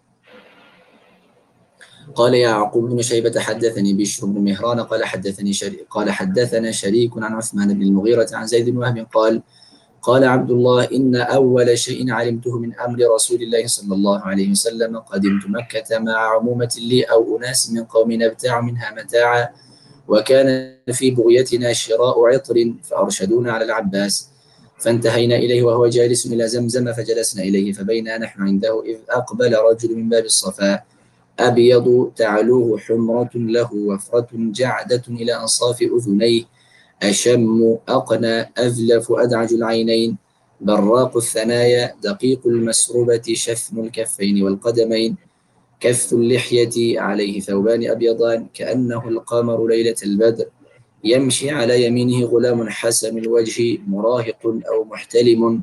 قال يعقوب بن شيبة حدثني بشر بن مهران قال حدثني شريك قال حدثنا شريك عن عثمان بن المغيرة عن زيد بن وهب قال قال عبد الله إن أول شيء علمته من أمر رسول الله صلى الله عليه وسلم قدمت مكة مع عمومة لي أو أناس من قوم نبتاع منها متاعا، وكان في بغيتنا شراء عطر فأرشدونا على العباس، فانتهينا إليه وهو جالس إلى زمزم فجلسنا إليه، فبينا نحن عنده إذ أقبل رجل من باب الصفاء أبيض تعلوه حمرة له وفرة جعدة إلى أنصاف أذنيه، أشم أقنى أذلف أدعج العينين، براق الثنايا دقيق المسروبة شفن الكفين والقدمين، كف اللحية، عليه ثوبان أبيضان كأنه القمر ليلة البدر، يمشي على يمينه غلام حسن الوجه مراهق أو محتلم،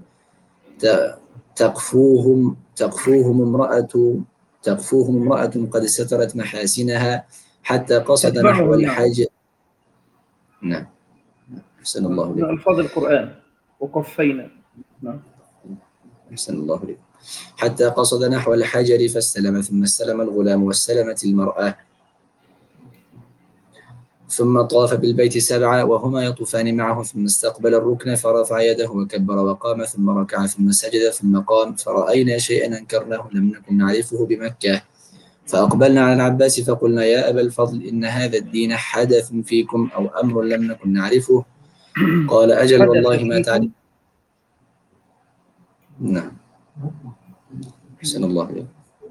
تقفوهم تقفوهم امرأة تقفوهم امرأة قد سترت محاسنها حتى قصد نحو الحاجة. نعم أحسن الله من ألفاظ القرآن وقفينا. نعم أحسن الله لك. حتى قصد نحو الحجر فاستلم، ثم استلم الغلام واستلمت المرأة، ثم طاف بالبيت سبعة وهما يطوفان معه، ثم استقبل الركن فرفع يده وكبر وقام، ثم ركع ثم سجد ثم قام، فرأينا شيئا أنكرناه لم نكن نعرفه بمكة، فأقبلنا على العباس فقلنا يا أبا الفضل إن هذا الدين حدث فيكم أو أمر لم نكن نعرفه. قال أجل والله ما تعرف. نعم أحسن الله إليك.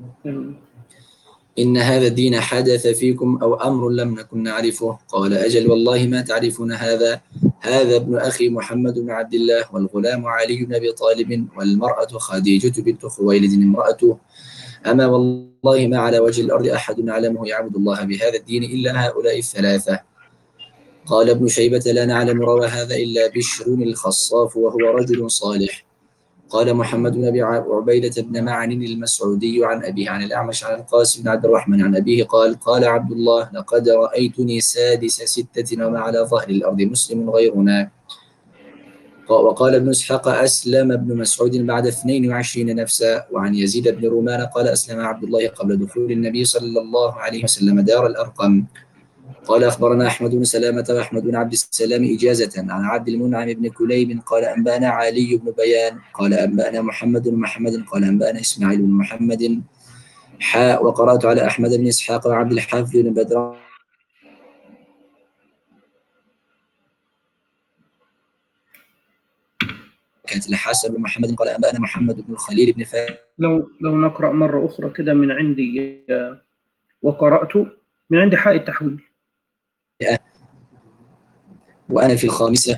إن هذا الدين حدث فيكم أو أمر لم نكن نعرفه. قال أجل والله ما تعرفون هذا، هذا ابن أخي محمد بن عبد الله، والغلام علي بن أبي طالب، والمرأة خديجة بنت خويلد امرأته، أما والله ما على وجه الأرض أحد نعلمه يعبد الله بهذا الدين إلا هؤلاء الثلاثة. قال ابن شيبة لا نعلم روى هذا إلا بشر الخصاف وهو رجل صالح. قال محمد بن أبي عبيدة بن معن المسعودي عن أبيه عن الأعمش عن القاسم بن عبد الرحمن عن أبيه قال قال عبد الله لقد رأيتني سادس ستة وما على ظهر الأرض مسلم غيرنا. وقال ابن إسحاق أسلم ابن مسعود بعد اثنين وعشرين نفسا. وعن يزيد بن رومان قال أسلم عبد الله قبل دخول النبي صلى الله عليه وسلم دار الأرقم. قال أخبرنا أحمد بن سلامة وأحمد بن عبد السلام إجازة عن عبد المنعم بن كليب قال أنبأنا علي بن بيان قال أنبأنا محمد بن محمد قال أنبأنا إسماعيل بن محمد حاء. وقرأت على أحمد بن إسحاق وعبد الحافظ بن بدر كانت الحسن بن محمد قال أنبأنا محمد بن الخليل بن فارس. لو لو نقرأ مرة أخرى كده من عندي وقرأت من عندي حاء التحويل. وأنا في الخامسة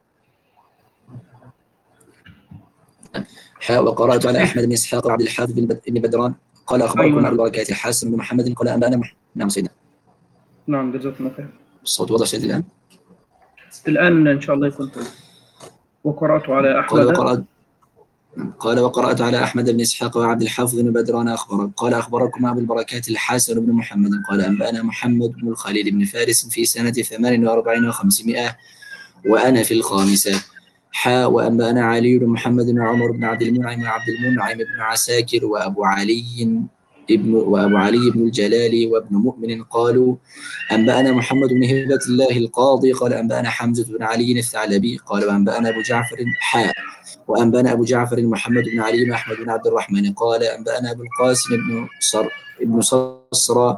حاء. وقرأت على أحمد بن إسحاق وعبد الحافظ بن بدران قال أخبركم أيوة. أبو البركات الحسن بن محمد قال أنبأنا محمد. نعم سيدنا. نعم جزاكم الله خير. الصوت واضح سيدي الآن؟ الآن إن شاء الله يكون طيب. وقرأت على أحمد قال وقرأت قال وقرأت على أحمد بن إسحاق وعبد الحافظ بن بدران أخبر قال أخبركم أبو البركات الحسن بن محمد قال أنبأنا محمد بن الخليل بن فارس في سنة ثمان وأربعين وخمسمائة وأنا في الخامسة حاء. وأنبأنا علي بن محمد بن عمر بن عبد المنعم وعبد المنعم بن عساكر وأبو علي ابن وأبو علي بن الجلال وابن مؤمن قالوا أنبأنا محمد بن هبة الله القاضي قال أنبأنا حمزة بن علي الثعلبي قال وأنبأنا أبو جعفر حاء. وأنبأنا أبو جعفر محمد بن علي بن أحمد بن عبد الرحمن قال أنبأنا أبو القاسم بن صر ابن صصرى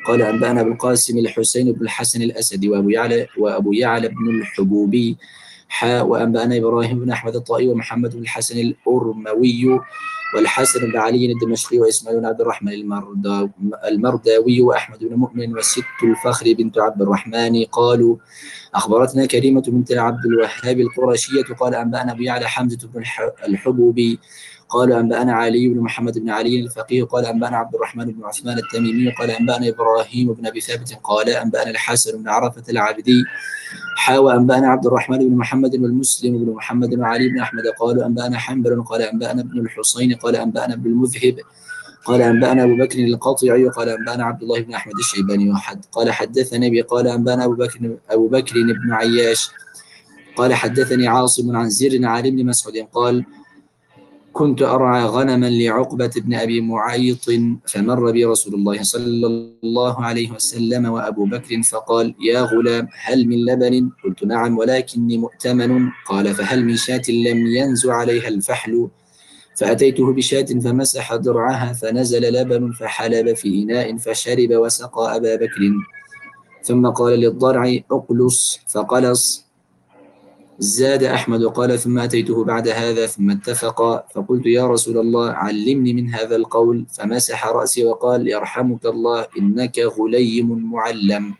قال أنبأنا أبو القاسم الحسين بن الحسن الأسدي وأبو يعلى وأبو يعلى بن الحبوبي حاء وأنبأنا إبراهيم بن أحمد الطائي ومحمد بن الحسن الأرموي والحسن بن علي الدمشقي وإسماعيل بن عبد الرحمن المرداوي وأحمد بن مؤمن وست الفخر بنت عبد الرحمن قالوا أخبرتنا كريمة بنت عبد الوهاب القرشية قال أنبأنا أبو يعلى حمزة بن الحبوبي قال أنبأنا علي بن محمد بن علي الفقيه قال أنبأنا عبد الرحمن بن عثمان التميمي قال أنبأنا إبراهيم بن أبي ثابت قال أنبأنا الحسن بن عرفة العابدي حاوى أنبأنا عبد الرحمن بن محمد والمسلم بن محمد وعلي بن أحمد قالوا أنبأنا حنبل قال أنبأنا ابن الحسين قال أنبأنا ابن المذهب قال أنبأنا أبو بكر القاطعي قال أنبأنا عبد الله بن أحمد الشيباني وحد قال حدثني أبي قال أنبأنا أبو بكر أبو بكر بن عياش قال حدثني عاصم عن زر عن ابن مسعود قال كنت أرعى غنما لعقبة بن أبي معيط فمر بي رسول الله صلى الله عليه وسلم وأبو بكر فقال يا غلام هل من لبن؟ قلت نعم ولكني مؤتمن قال فهل من شاة لم ينزع عليها الفحل؟ فأتيته بشاة فمسح درعها فنزل لبن فحلب في إناء فشرب وسقى أبا بكر ثم قال للضرع أقلص فقلص. زاد أحمد قال ثم أتيته بعد هذا ثم اتفقا فقلت يا رسول الله علمني من هذا القول فمسح رأسي وقال يرحمك الله إنك غليم معلم.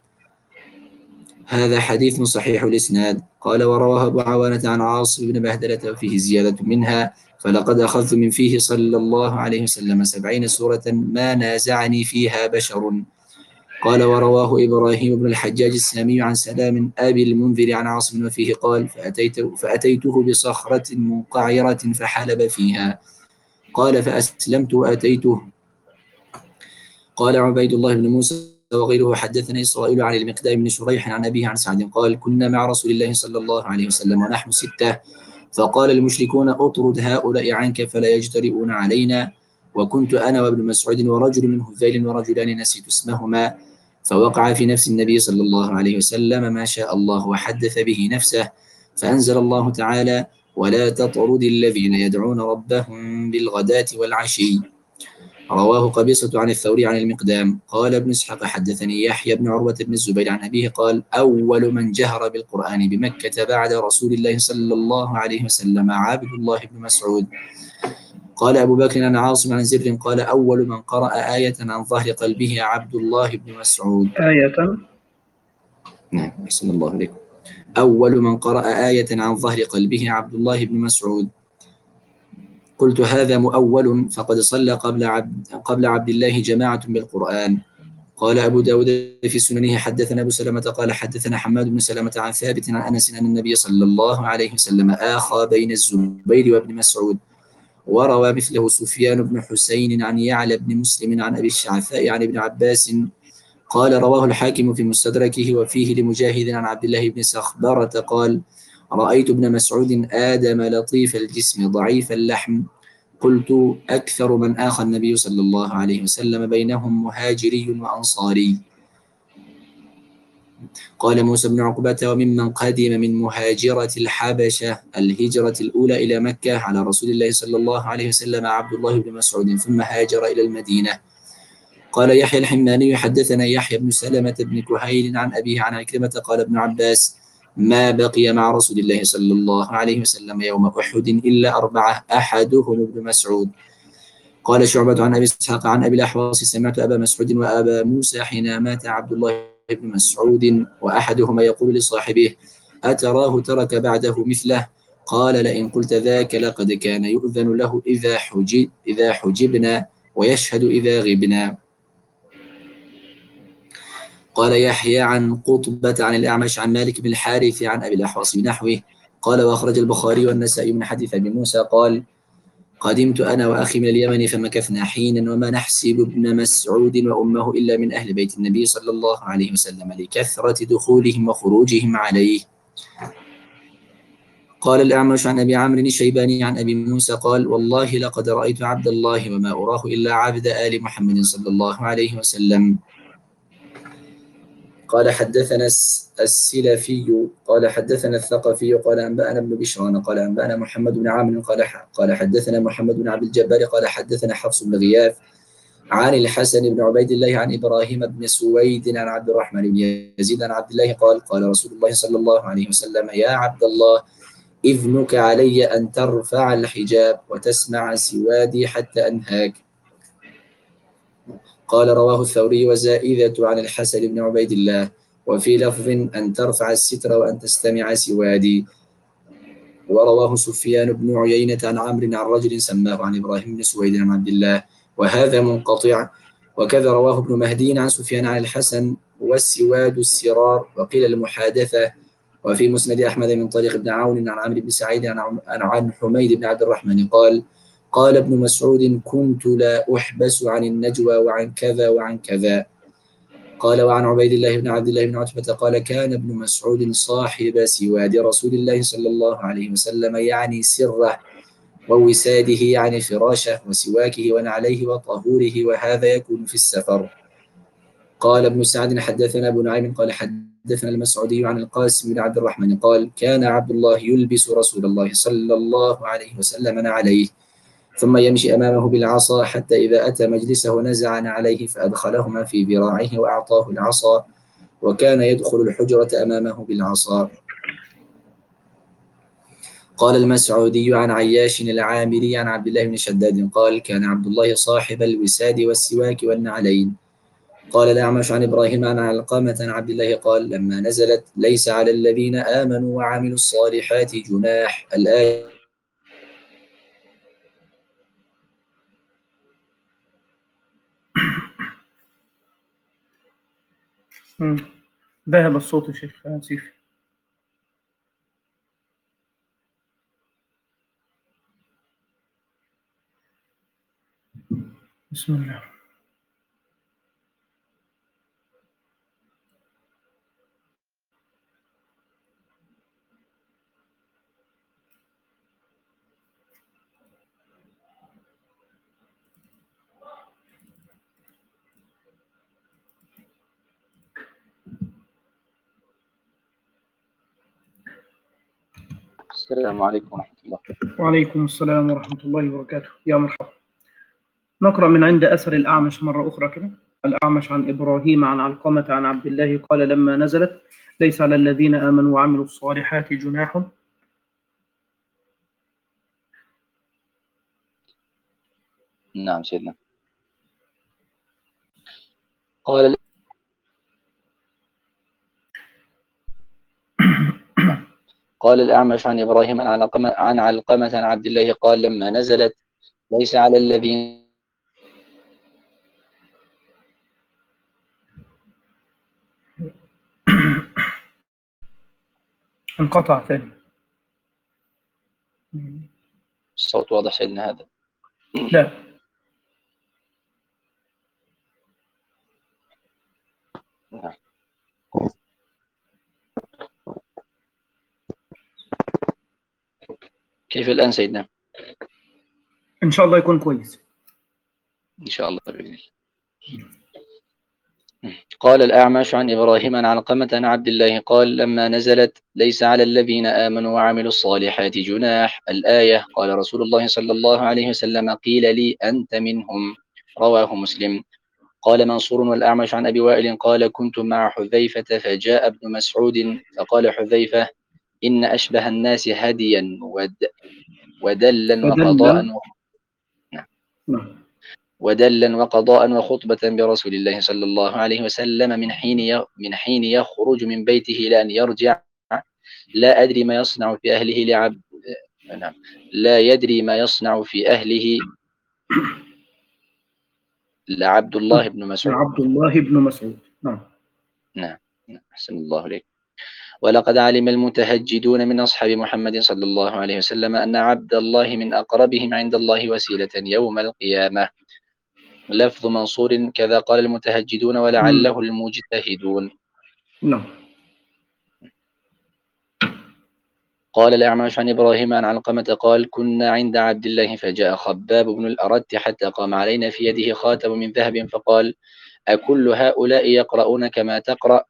هذا حديث صحيح الإسناد. قال ورواه أبو عوانة عن عاصم بن بهدلة وفيه زيادة منها فلقد أخذت من فيه صلى الله عليه وسلم سبعين سورة ما نازعني فيها بشر. قال ورواه إبراهيم بن الحجاج السامي عن سلام أبي المنذر عن عاصم وفيه قال فأتيت فأتيته بصخرة منقعرة فحلب فيها قال فأسلمت وأتيته. قال عبيد الله بن موسى وغيره حدثنا إسرائيل عن المقدام بن شريح عن أبيه عن سعد قال كنا مع رسول الله صلى الله عليه وسلم ونحن ستة فقال المشركون أطرد هؤلاء عنك فلا يجترئون علينا وكنت أنا وابن مسعود ورجل من هذيل ورجلان نسيت اسمهما فوقع في نفس النبي صلى الله عليه وسلم ما شاء الله وحدث به نفسه فأنزل الله تعالى ولا تطرد الذين يدعون ربهم بالغداة والعشي. رواه قبيصة عن الثوري عن المقدام. قال ابن إسحاق حدثني يحيى بن عروة بن الزبير عن أبيه قال أول من جهر بالقرآن بمكة بعد رسول الله صلى الله عليه وسلم عبد الله بن مسعود. قال أبو بكر عن عاصم عن زر قال أول من قرأ آية عن ظهر قلبه عبد الله بن مسعود. آية نعم أحسن الله عليكم. أول من قرأ آية عن ظهر قلبه عبد الله بن مسعود. قلت هذا مؤول فقد صلى قبل عبد, قبل عبد الله جماعة بالقرآن. قال أبو داود في سننه حدثنا أبو سلمة قال حدثنا حماد بن سلمة عن ثابت عن أنس أن النبي صلى الله عليه وسلم آخى بين الزبير وابن مسعود. وروى مثله سفيان بن حسين عن يعلى بن مسلم عن أبي الشعثاء عن ابن عباس قال رواه الحاكم في مستدركه وفيه لمجاهد عن عبد الله بن سخبرة قال رأيت ابن مسعود آدم لطيف الجسم ضعيف اللحم. قلت أكثر من آخى النبي صلى الله عليه وسلم بينهم مهاجري وأنصاري. قال موسى بن عقبة وممن قدم من مهاجرة الحبشة الهجرة الأولى إلى مكة على رسول الله صلى الله عليه وسلم عبد الله بن مسعود ثم هاجر إلى المدينة. قال يحيى الحماني حدثنا يحيى بن سلمة بن كهيل عن أبيه عن عكرمة قال ابن عباس ما بقي مع رسول الله صلى الله عليه وسلم يوم أحد إلا أربعة أحدهم ابن مسعود. قال شعبة عن أبي إسحاق عن أبي الأحواص سمعت أبا مسعود وأبا موسى حين مات عبد الله بن مسعود وأحدهما يقول لصاحبه أتراه ترك بعده مثله؟ قال لئن قلت ذاك لقد كان يؤذن له إذا حجب إذا حجبنا ويشهد إذا غبنا. قال يحيى عن قطبة عن الأعمش عن مالك بن الحارث عن أبي الأحوص بنحوه. قال وأخرج البخاري والنسائي من حديث أبي موسى قال قدمت أنا وأخي من اليمن فمكثنا حينا وما نحسب ابن مسعود وأمه إلا من أهل بيت النبي صلى الله عليه وسلم لكثرة دخولهم وخروجهم عليه. قال الأعمش عن أبي عمرو الشيباني عن أبي موسى قال والله لقد رأيت عبد الله وما أراه إلا عبد آل محمد صلى الله عليه وسلم. قال حدثنا السلفي قال حدثنا الثقفي قال أنبأنا ابن بشران قال أنبأنا محمد بن عامر قال قال حدثنا محمد بن عبد الجبار قال حدثنا حفص بن غياث عن الحسن بن عبيد الله عن إبراهيم بن سويد عن عبد الرحمن بن يزيد عن عبد الله قال قال رسول الله صلى الله عليه وسلم يا عبد الله إذنك علي أن ترفع الحجاب وتسمع سوادي حتى أنهاك. قال رواه الثوري وزائدة عن الحسن بن عبيد الله، وفي لفظ أن ترفع الستر وأن تستمع سوادي. ورواه سفيان بن عيينة عن عمرو عن رجل سماه عن إبراهيم بن سويد عن عبد الله، وهذا منقطع. وكذا رواه ابن مهدي عن سفيان عن الحسن والسواد السرار وقيل المحادثة. وفي مسند أحمد من طريق ابن عون عن عمرو بن سعيد عن عن حميد بن عبد الرحمن قال قال ابن مسعود كنت لا أحبس عن النجوى وعن كذا وعن كذا. قال وعن عبيد الله بن عبد الله بن عتبة قال كان ابن مسعود صاحب سواد رسول الله صلى الله عليه وسلم يعني سره، ووساده يعني فراشه، وسواكه ونعليه وطهوره، وهذا يكون في السفر. قال ابن سعد حدثنا ابو نعيم قال حدثنا المسعودي عن القاسم بن عبد الرحمن قال كان عبد الله يلبس رسول الله صلى الله عليه وسلم نعليه ثم يمشي أمامه بالعصا حتى إذا أتى مجلسه نزع عليه فأدخلهما في ذراعه وأعطاه العصا، وكان يدخل الحجرة أمامه بالعصا. قال المسعودي عن عياش العامري عن عبد الله بن شداد قال كان عبد الله صاحب الوساد والسواك والنعلين. قال الأعمش عن إبراهيم عن علقمة عن عبد الله قال لما نزلت ليس على الذين آمنوا وعملوا الصالحات جناح الآية. ذهب الصوت يا شيخ سيف. بسم الله. السلام عليكم ورحمة الله. وعليكم السلام ورحمة الله وبركاته. يا مرحبا. نقرأ من عند أثر الأعمش مرة أخرى كده. الأعمش عن إبراهيم عن علقمة عن عبد الله قال لما نزلت ليس على الذين آمنوا وعملوا الصالحات جناح. نعم سيدنا. قال قال الأعمش عن إبراهيم عن علقمة عن علقمة عن عبد الله قال لما نزلت ليس على الذين انقطع ثاني. الصوت واضح سيدنا هذا؟ لا. نعم. كيف الآن سيدنا؟ إن شاء الله يكون كويس. إن شاء الله بإذن الله. قال الأعمش عن إبراهيم عن علقمة عن عبد الله قال لما نزلت ليس على الذين آمنوا وعملوا الصالحات جناح الآية. قال رسول الله صلى الله عليه وسلم قيل لي أنت منهم. رواه مسلم. قال منصور والأعمش عن أبي وائل قال كنت مع حذيفة فجاء ابن مسعود فقال حذيفة إن أشبه الناس هديا ود ودلا وقضاء ودلا وقضاء وخطبة برسول الله صلى الله عليه وسلم من حين من حين يخرج من بيته إلى أن يرجع لا أدري ما يصنع في أهله لعبد نعم لا يدري ما يصنع في أهله لعبد الله بن مسعود. عبد الله بن مسعود. نعم. نعم. أحسن الله إليك. ولقد علم المتهجدون من أصحاب محمد صلى الله عليه وسلم أن عبد الله من أقربهم عند الله وسيلة يوم القيامة. لفظ منصور كذا قال المتهجدون ولعله المجتهدون. نعم. قال الأعمش عن إبراهيم عن علقمة قال كنا عند عبد الله فجاء خباب بن الأرت حتى قام علينا في يده خاتم من ذهب فقال أكل هؤلاء يقرؤون كما تقرأ؟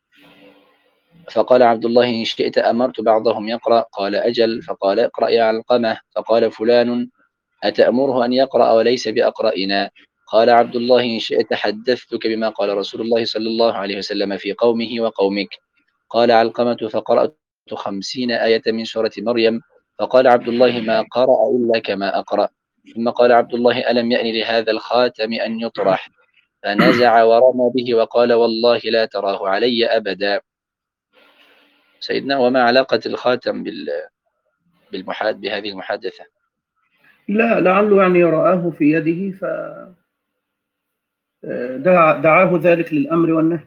فقال عبد الله إن شئت أمرت بعضهم يقرأ. قال أجل. فقال اقرأ يا علقمة. فقال فلان أتأمره أن يقرأ وليس بأقرئنا؟ قال عبد الله إن شئت حدثتك بما قال رسول الله صلى الله عليه وسلم في قومه وقومك. قال علقمة فقرأت خمسين آية من سورة مريم. فقال عبد الله ما قرأ إلا كما أقرأ. ثم قال عبد الله ألم يأن لهذا الخاتم أن يطرح؟ فنزع ورمى به وقال والله لا تراه علي أبدا. سيدنا وما علاقة الخاتم بال بالمحاد بهذه المحادثة؟ لا، لعله يعني رآه في يده ف دعا دعاه ذلك للأمر والنهي.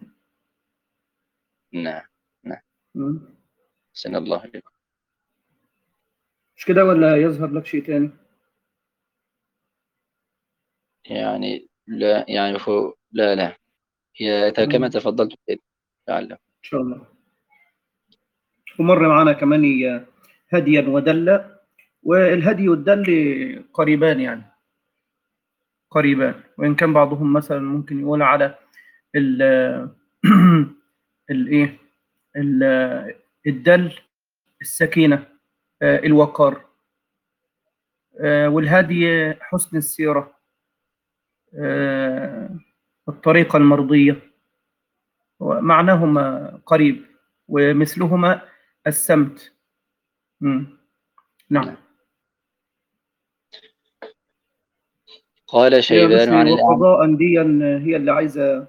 نعم نعم. مم. سن الله عليكم. مش كده ولا يظهر لك شيء تاني؟ يعني لا يعني فو لا لا هي كما مم. تفضلت لعله. إن شاء الله. ومر معنا كمان هديا ودلا، والهدي والدل قريبان يعني قريبان، وإن كان بعضهم مثلا ممكن يقول على ال الايه ال- الدل السكينة، آه، الوقار، آه، والهدي حسن السيرة، آه، الطريقة المرضية، معناهما قريب، ومثلهما السمت. مم. نعم. قال هي بس شيبان عن الأعمى. وقضاء دي هي اللي عايزة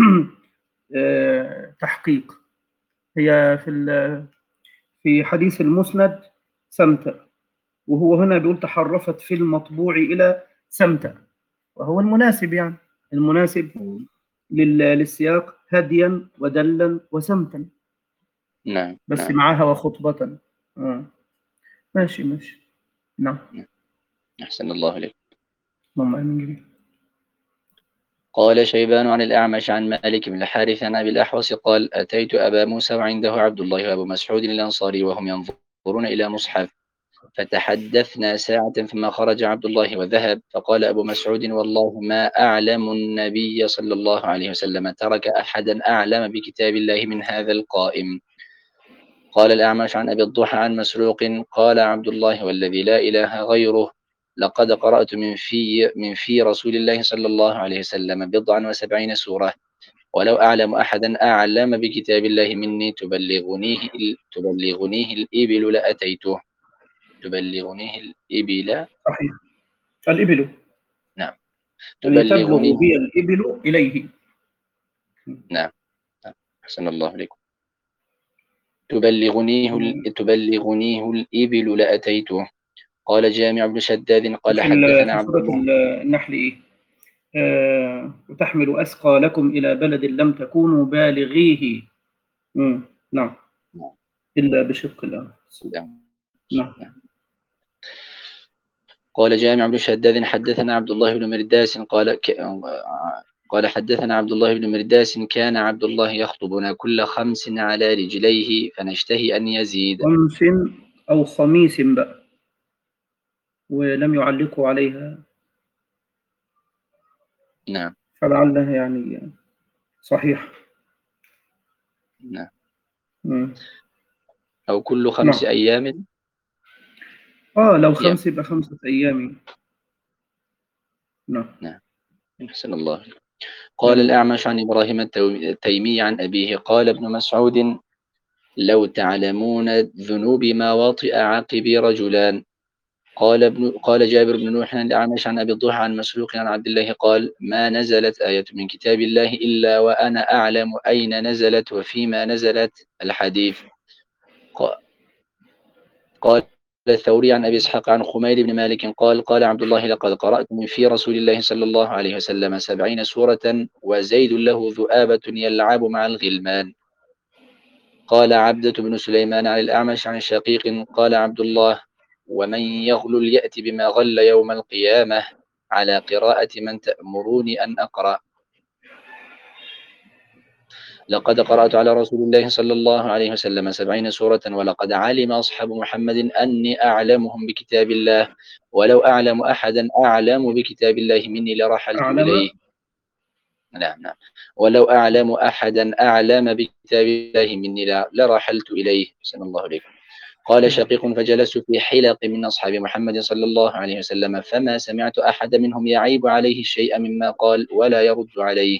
آه، تحقيق. هي في ال- في حديث المسند سمت، وهو هنا بيقول تحرفت في المطبوع إلى سمت، وهو المناسب يعني المناسب لل- للسياق هديا ودلا وسمتا، نعم بس نعم. معاها وخطبة. آه. ماشي ماشي. نعم. أحسن الله عليك. اللهم آمين جميل. قال شيبان عن الأعمش عن مالك بن الحارث عن أبي الأحوص قال أتيت أبا موسى وعنده عبد الله وأبو مسعود الأنصاري وهم ينظرون إلى مصحف، فتحدثنا ساعة ثم خرج عبد الله وذهب. فقال أبو مسعود والله ما أعلم النبي صلى الله عليه وسلم ترك أحدا أعلم بكتاب الله من هذا القائم. قال الأعمش عن أبي الضحى عن مسروق قال عبد الله والذي لا إله غيره لقد قرأت من في من في رسول الله صلى الله عليه وسلم بضعا وسبعين سورة، ولو أعلم أحدا أعلم بكتاب الله مني تبلغنيه تبلغنيه الإبل لأتيته. تبلغنيه الإبل. صحيح. الإبل، نعم. يعني تبلغ تبلغنيه. بي الإبل إليه. نعم نعم. أحسن الله عليكم. تبلغنيه ال- تبلغنيه الإبل لأتيته. قال جامع بن شداد قال في ال- حدثنا في عبد سورة الله. النحل إيه؟ آه، وتحمل أثقالكم إلى بلد لم تكونوا بالغيه. مم. نعم. نعم. إلا بشق الأنفس. نعم. نعم. قال جامع بن شداد حدثنا عبد الله بن مرداس قال ك... قال حدثنا عبد الله بن مرداس كان عبد الله يخطبنا كل خمس على رجليه فنشتهي أن يزيد. خمس أو خميس بقى، ولم يعلقوا عليها، نعم فلعلها يعني صحيح. نعم. مم. أو كل خمس نعم. أيام. آه لو أيام. خمس يبقى خمسة أيام. نعم. نعم. أحسن الله. قال آمين. الأعمش عن إبراهيم التيمي عن أبيه قال ابن مسعود لو تعلمون ذنوب ما واطئ عقبي رجلان. قال ابن قال جابر بن نوح عن الأعمش عن أبي الضحى عن مسروق عن عبد الله قال ما نزلت آية من كتاب الله إلا وأنا أعلم أين نزلت وفيما نزلت. الحديث. قال الثوري عن أبي إسحاق عن خمير بن مالك قال قال عبد الله لقد قرأت من في رسول الله صلى الله عليه وسلم سبعين سورة وزيد له ذؤابة يلعب مع الغلمان. قال عبدة بن سليمان عن الأعمش عن شقيق قال عبد الله ومن يغلل يأتي بما غل يوم القيامة على قراءة من تأمروني أن أقرأ. لقد قرأت على رسول الله صلى الله عليه وسلم سبعين سورة ولقد علم أصحاب محمد أني أعلمهم بكتاب الله ولو أعلم أحدا أعلم بكتاب الله مني لرحلت إليه. أعلم. نعم نعم. ولو أعلم أحدا أعلم بكتاب الله مني لرحلت إليه. سن الله عليكم. قال شقيق فجلست في حلق من أصحاب محمد صلى الله عليه وسلم فما سمعت أحد منهم يعيب عليه الشيء مما قال ولا يرد عليه.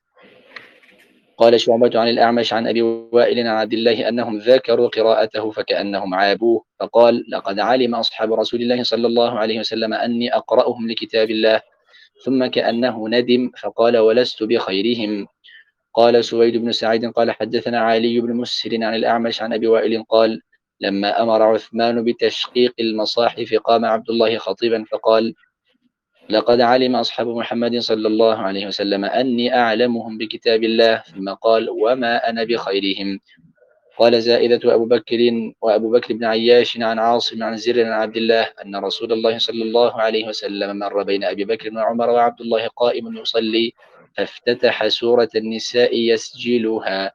قال شعبة عن الأعمش عن أبي وائل عن عبد الله أنهم ذكروا قراءته فكأنهم عابوه، فقال لقد علم أصحاب رسول الله صلى الله عليه وسلم أني أقرأهم لكتاب الله، ثم كأنه ندم فقال ولست بخيرهم. قال سويد بن سعيد قال حدثنا علي بن مسهر عن الأعمش عن أبي وائل قال لما أمر عثمان بتشقيق المصاحف قام عبد الله خطيبا فقال لقد علم أصحاب محمد صلى الله عليه وسلم أني أعلمهم بكتاب الله، ثم قال وما أنا بخيرهم. قال زائدة أبو بكر وأبو بكر بن عياش عن عاصم عن زر عن عبد الله أن رسول الله صلى الله عليه وسلم مر بين أبي بكر وعمر وعبد الله قائم يصلي فافتتح سورة النساء يسجلها،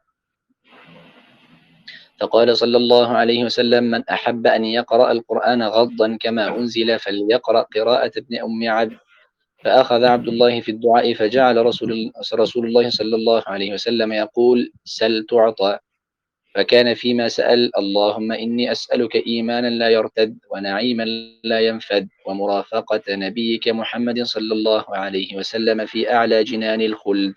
فقال صلى الله عليه وسلم من أحب أن يقرأ القرآن غضا كما أنزل فليقرأ قراءة ابن أم عبد. فأخذ عبد الله في الدعاء فجعل رسول, رسول الله صلى الله عليه وسلم يقول سل تعطى، فكان فيما سأل اللهم إني أسألك إيمانا لا يرتد ونعيما لا ينفد ومرافقة نبيك محمد صلى الله عليه وسلم في أعلى جنان الخلد.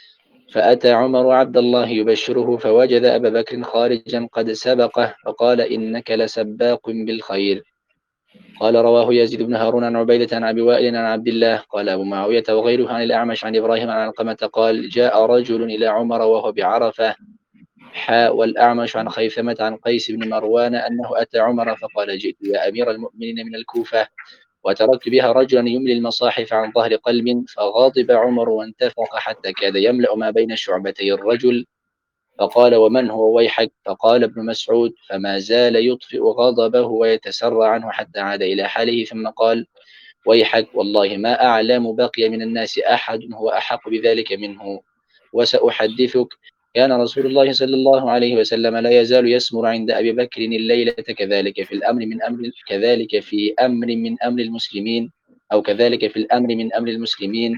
فأتى عمر عبد الله يبشره فوجد أبا بكر خارجا قد سبقه فقال إنك لسباق بالخير. قال رواه يزيد بن هارون عن عبيدة عن أبي وائل عن عبد الله قال أبو معاوية وغيره عن الأعمش عن إبراهيم عن علقمة قال جاء رجل إلى عمر وهو بعرفة حاء والأعمش عن خيثمة عن قيس بن مروان أنه أتى عمر فقال جئت يا أمير المؤمنين من الكوفة وتركت بها رجلا يملي المصاحف عن ظهر قلب، فغاضب عمر وانتفق حتى كاد يملأ ما بين شعبتي الرجل، فقال ومن هو ويحك؟ فقال ابن مسعود، فما زال يطفئ غضبه ويتسرى عنه حتى عاد إلى حاله ثم قال ويحك والله ما أعلم بقي من الناس أحد هو أحق بذلك منه. وسأحدثك كان رسول الله صلى الله عليه وسلم لا يزال يسمر عند أبي بكر الليلة كذلك في الأمر من أمر كذلك في أمر من أمر المسلمين أو كذلك في الأمر من أمر المسلمين،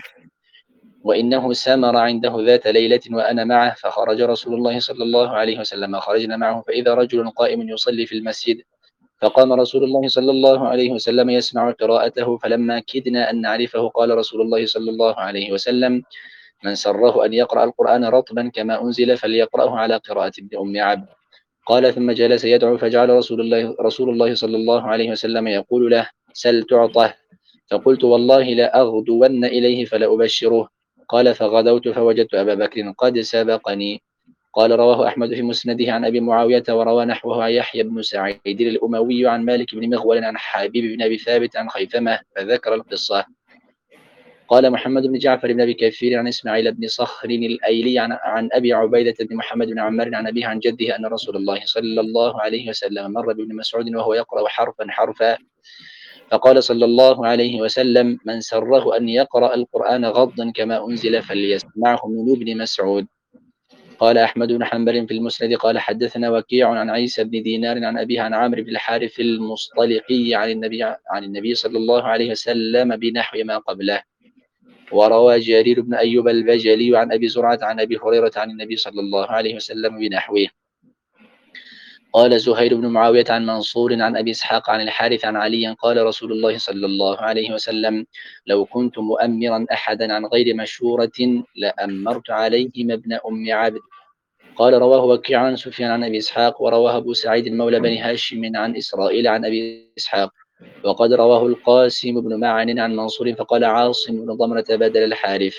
وإنه سمر عنده ذات ليلة وأنا معه فخرج رسول الله صلى الله عليه وسلم خرجنا معه فإذا رجل قائم يصلي في المسجد، فقام رسول الله صلى الله عليه وسلم يسمع قراءته، فلما كدنا أن نعرفه قال رسول الله صلى الله عليه وسلم من سره أن يقرأ القرآن رطبا كما أنزل فليقرأه على قراءة ابن أم عبد. قال ثم جلس يدعو فجعل رسول الله, رسول الله صلى الله عليه وسلم يقول له سل تعطه، فقلت والله لا أغدون إليه فلا أبشره. قال فغدوت فوجدت أبا بكر قد سبقني. قال رواه أحمد في مسنده عن أبي معاوية وروى نحوه عن يحيى بن سعيد الأموي عن مالك بن مغول عن حبيب بن أبي ثابت عن خيثمة فذكر القصة. قال محمد بن جعفر بن أبي كثير عن إسماعيل بن صخر الأيلي عن, عن أبي عبيدة بن محمد بن عمار عن أبيه عن جده أن رسول الله صلى الله عليه وسلم مر بابن مسعود وهو يقرأ حرفا حرفا فقال صلى الله عليه وسلم من سره أن يقرأ القرآن غضا كما أنزل فليسمعه من ابن مسعود. قال أحمد بن حنبل في المسند قال حدثنا وكيع عن عيسى بن دينار عن أبيه عن عمرو بن الحارث المصطلقي عن النبي عن النبي صلى الله عليه وسلم بنحو ما قبله. وروى جرير بن أيوب البجلي عن أبي زرعة عن أبي هريرة عن النبي صلى الله عليه وسلم بنحوه. قال زهير بن معاوية عن منصور عن أبي إسحاق عن الحارث عن علي قال رسول الله صلى الله عليه وسلم لو كنت مؤمرا أحدا عن غير مشورة لأمرت عليهم ابن أم عبد. قال رواه وكيع عن سفيان عن أبي إسحاق ورواه أبو سعيد المولى بن هاشم عن إسرائيل عن أبي إسحاق وقد رواه القاسم بن معن عن منصور فقال عاصم بن ضمرة بدل الحارث.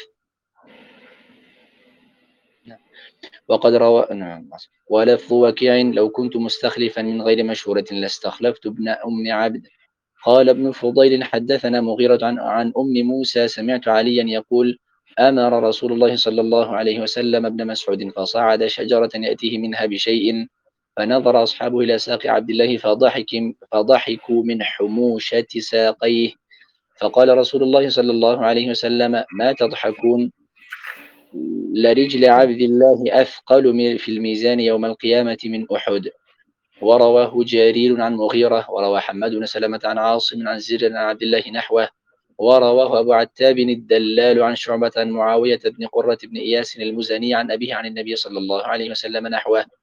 وقد روى ولفظ وكيع لو كنت مستخلفا من غير مشورة لاستخلفت ابن أم عبد. قال ابن فضيل حدثنا مغيرة عن, عن أم موسى سمعت عليا يقول أمر رسول الله صلى الله عليه وسلم ابن مسعود فصعد شجرة يأتيه منها بشيء فنظر أصحابه إلى ساق عبد الله فضحك فضحكوا من حموشة ساقيه، فقال رسول الله صلى الله عليه وسلم ما تضحكون؟ لرجل عبد الله أثقل في الميزان يوم القيامة من أحد. ورواه جرير عن مغيرة وروى حماد بن سلمة عن عاصم عن زر عن عبد الله نحوه. ورواه أبو عتاب الدلال عن شعبة عن معاوية بن قرة بن إياس المزني عن أبيه عن النبي صلى الله عليه وسلم نحوه.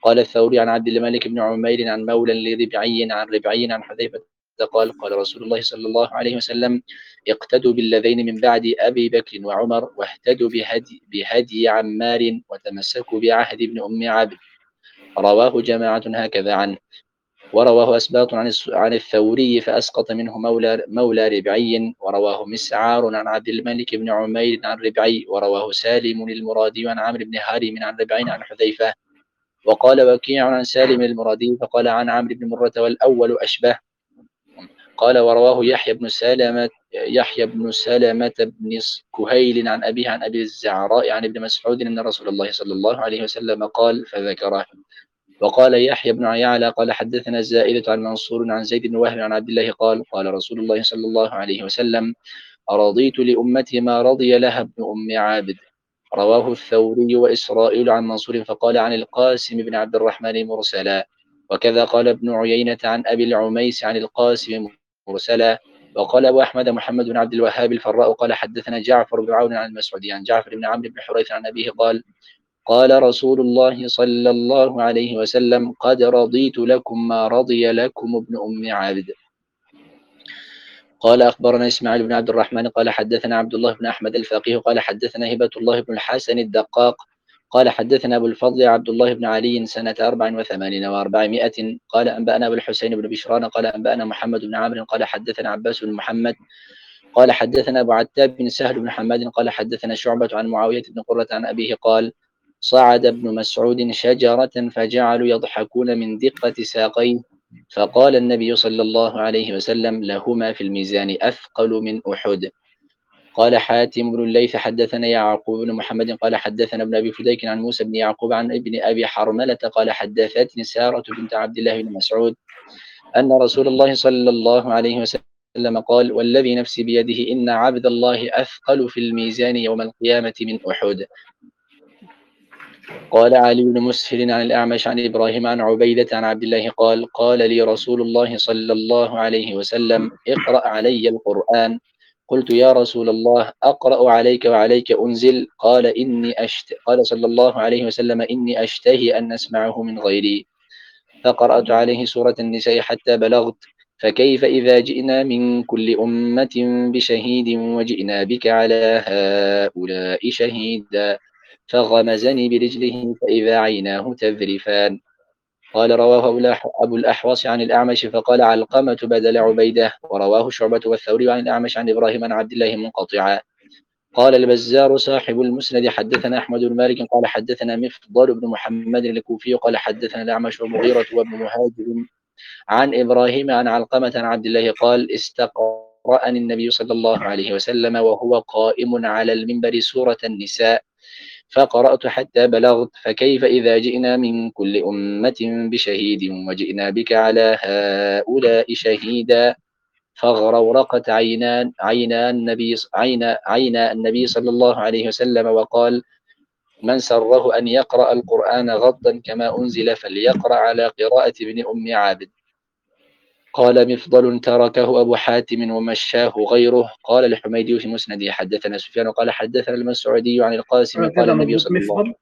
قال الثوري عن عبد الملك بن عمير عن مولى لربعي عن ربعي عن حذيفة قال قال رسول الله صلى الله عليه وسلم اقتدوا بالذين من بعد أبي بكر وعمر واهتدوا بهدي, بهدي عمار وتمسكوا بعهد ابن أم عبد. رواه جماعة هكذا عنه. ورواه أسباط عن عن الثوري فأسقط منه مولى مولى ربعي. ورواه مسعار عن عبد الملك بن عمير عن ربعي. ورواه سالم المرادي عن عمرو بن هارم عن ربعي عن حذيفة. وقال وكيع عن سالم المرادي فقال عن عمرو بن مرة والأول أشبه. قال ورواه يحيى بن سلمة يحيى بن سلمة بن كهيل عن أبيه عن أبي الزعراء عن ابن مسعود أن رسول الله صلى الله عليه وسلم قال فذكره. وقال يحيى بن يعلى قال حدثنا الزائدة عن منصور عن زيد بن وهب عن عبد الله قال قال رسول الله صلى الله عليه وسلم أرضيت لأمتي ما رضي لها ابن أم عابد. رواه الثوري وإسرائيل عن منصور فقال عن القاسم بن عبد الرحمن مرسلا. وكذا قال ابن عيينة عن أبي العميس عن القاسم مرسلا. وقال أبو أحمد محمد بن عبد الوهاب الفراء قال حدثنا جعفر بن عون عن المسعودي عن جعفر بن عمرو بن حريث عن أبيه قال قال رسول الله صلى الله عليه وسلم قد رضيت لكم ما رضي لكم ابن أم عابد. قال أخبرنا إسماعيل بن عبد الرحمن قال حدثنا عبد الله بن أحمد الفقيه قال حدثنا هبة الله بن الحسن الدقاق قال حدثنا أبو الفضل عبد الله بن علي سنة أربع وثمانين وأربعمائة قال أنبأنا أبو الحسين بن بشران قال أنبأنا محمد بن عمرو قال حدثنا عباس بن محمد قال حدثنا أبو عتاب بن سهل بن حماد قال حدثنا شعبة عن معاوية بن قرة عن أبيه قال صعد ابن مسعود شجرة فجعلوا يضحكون من دقة ساقيه فقال النبي صلى الله عليه وسلم لهما في الميزان أثقل من أحد. قال حاتم بن الليث حدثنا يعقوب بن محمد قال حدثنا ابن أبي فديك عن موسى بن يعقوب عن ابن أبي حرملة قال حدثتني سارة بنت عبد الله بن مسعود أن رسول الله صلى الله عليه وسلم قال والذي نفسي بيده إن عبد الله أثقل في الميزان يوم القيامة من أحد. قال علي بن مسهر عن الأعمش عن إبراهيم عن عبيدة عن عبد الله قال قال لي رسول الله صلى الله عليه وسلم اقرأ علي القرآن. قلت يا رسول الله أقرأ عليك وعليك أنزل قال إني أشت... قال صلى الله عليه وسلم إني أشتهي أن أسمعه من غيري. فقرأت عليه سورة النساء حتى بلغت فكيف إذا جئنا من كل أمة بشهيد وجئنا بك على هؤلاء شهيدا فغمزني برجله فإذا عيناه تذرفان. قال رواه أبو الأحوص عن الأعمش فقال علقمة بدل عبيدة. ورواه شعبة والثوري عن الأعمش عن إبراهيم عن عبد الله منقطعا. قال البزار صاحب المسند حدثنا أحمد بن مالك قال حدثنا مفضل بن محمد الكوفي قال حدثنا الأعمش ومغيرة وابن مهاجر عن إبراهيم عن علقمة عن عبد الله قال استقرأني النبي صلى الله عليه وسلم وهو قائم على المنبر سورة النساء فقرأت حتى بلغت فكيف إذا جئنا من كل أمة بشهيد وجئنا بك على هؤلاء شهيدا فغرورقت عينان عينا النبي عينا عينا النبي صلى الله عليه وسلم وقال من سره أن يقرأ القرآن غضا كما أنزل فليقرأ على قراءة ابن أم عابد. قال مفضل تركه أبو حاتم ومشاه غيره. قال الحميدي في مسنده حدثنا سفيان قال حدثنا المسعودي عن القاسم قال النبي صلى الله عليه وسلم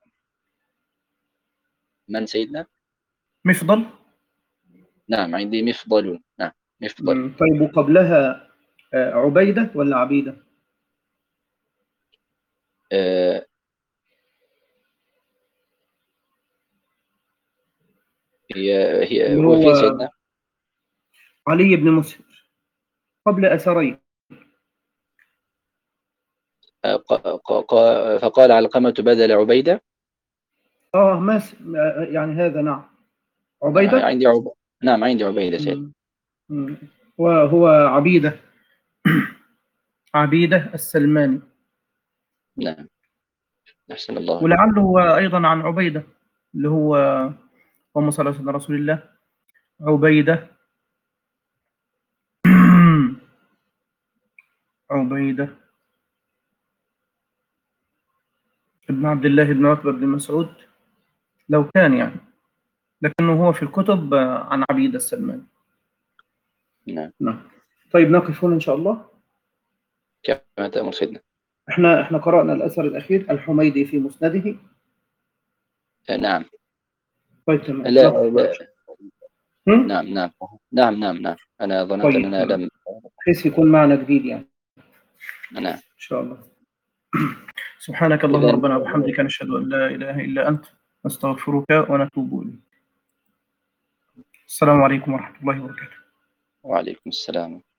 من سيدنا مفضل. نعم عندي مفضل. نعم مفضل. طيب وقبلها عبيدة ولا عبيدة؟ آه هي هي هو, هو فين سيدنا؟ علي بن مسهر قبل أثرين. فقال علقمة بدل عبيدة. اه ماس يعني هذا. نعم عبيدة. عندي عب... نعم عندي عبيدة سيد. وهو عبيدة عبيدة السلماني. نعم أحسن الله. ولعله أيضا عن عبيدة اللي هو اللهم صل على رسول الله عبيدة عبيدة ابن عبد الله بن عتبة بن مسعود لو كان يعني، لكنه هو في الكتب عن عبيدة السلماني. نعم. نعم. طيب نقف هنا إن شاء الله. كما تأمر سيدنا. احنا احنا قرأنا الأثر الأخير الحميدي في مسنده. نعم. طيب تمام. لا, نقف بقى. لا. هم؟ نعم نعم نعم نعم نعم أنا ظننت طيب أننا تمام. لم. بحيث يكون معنا جديد يعني نعم. إن شاء الله. سبحانك اللهم إذن ربنا وبحمدك نشهد أن لا إله إلا أنت نستغفرك ونتوب إليك. السلام عليكم ورحمة الله وبركاته. وعليكم السلام.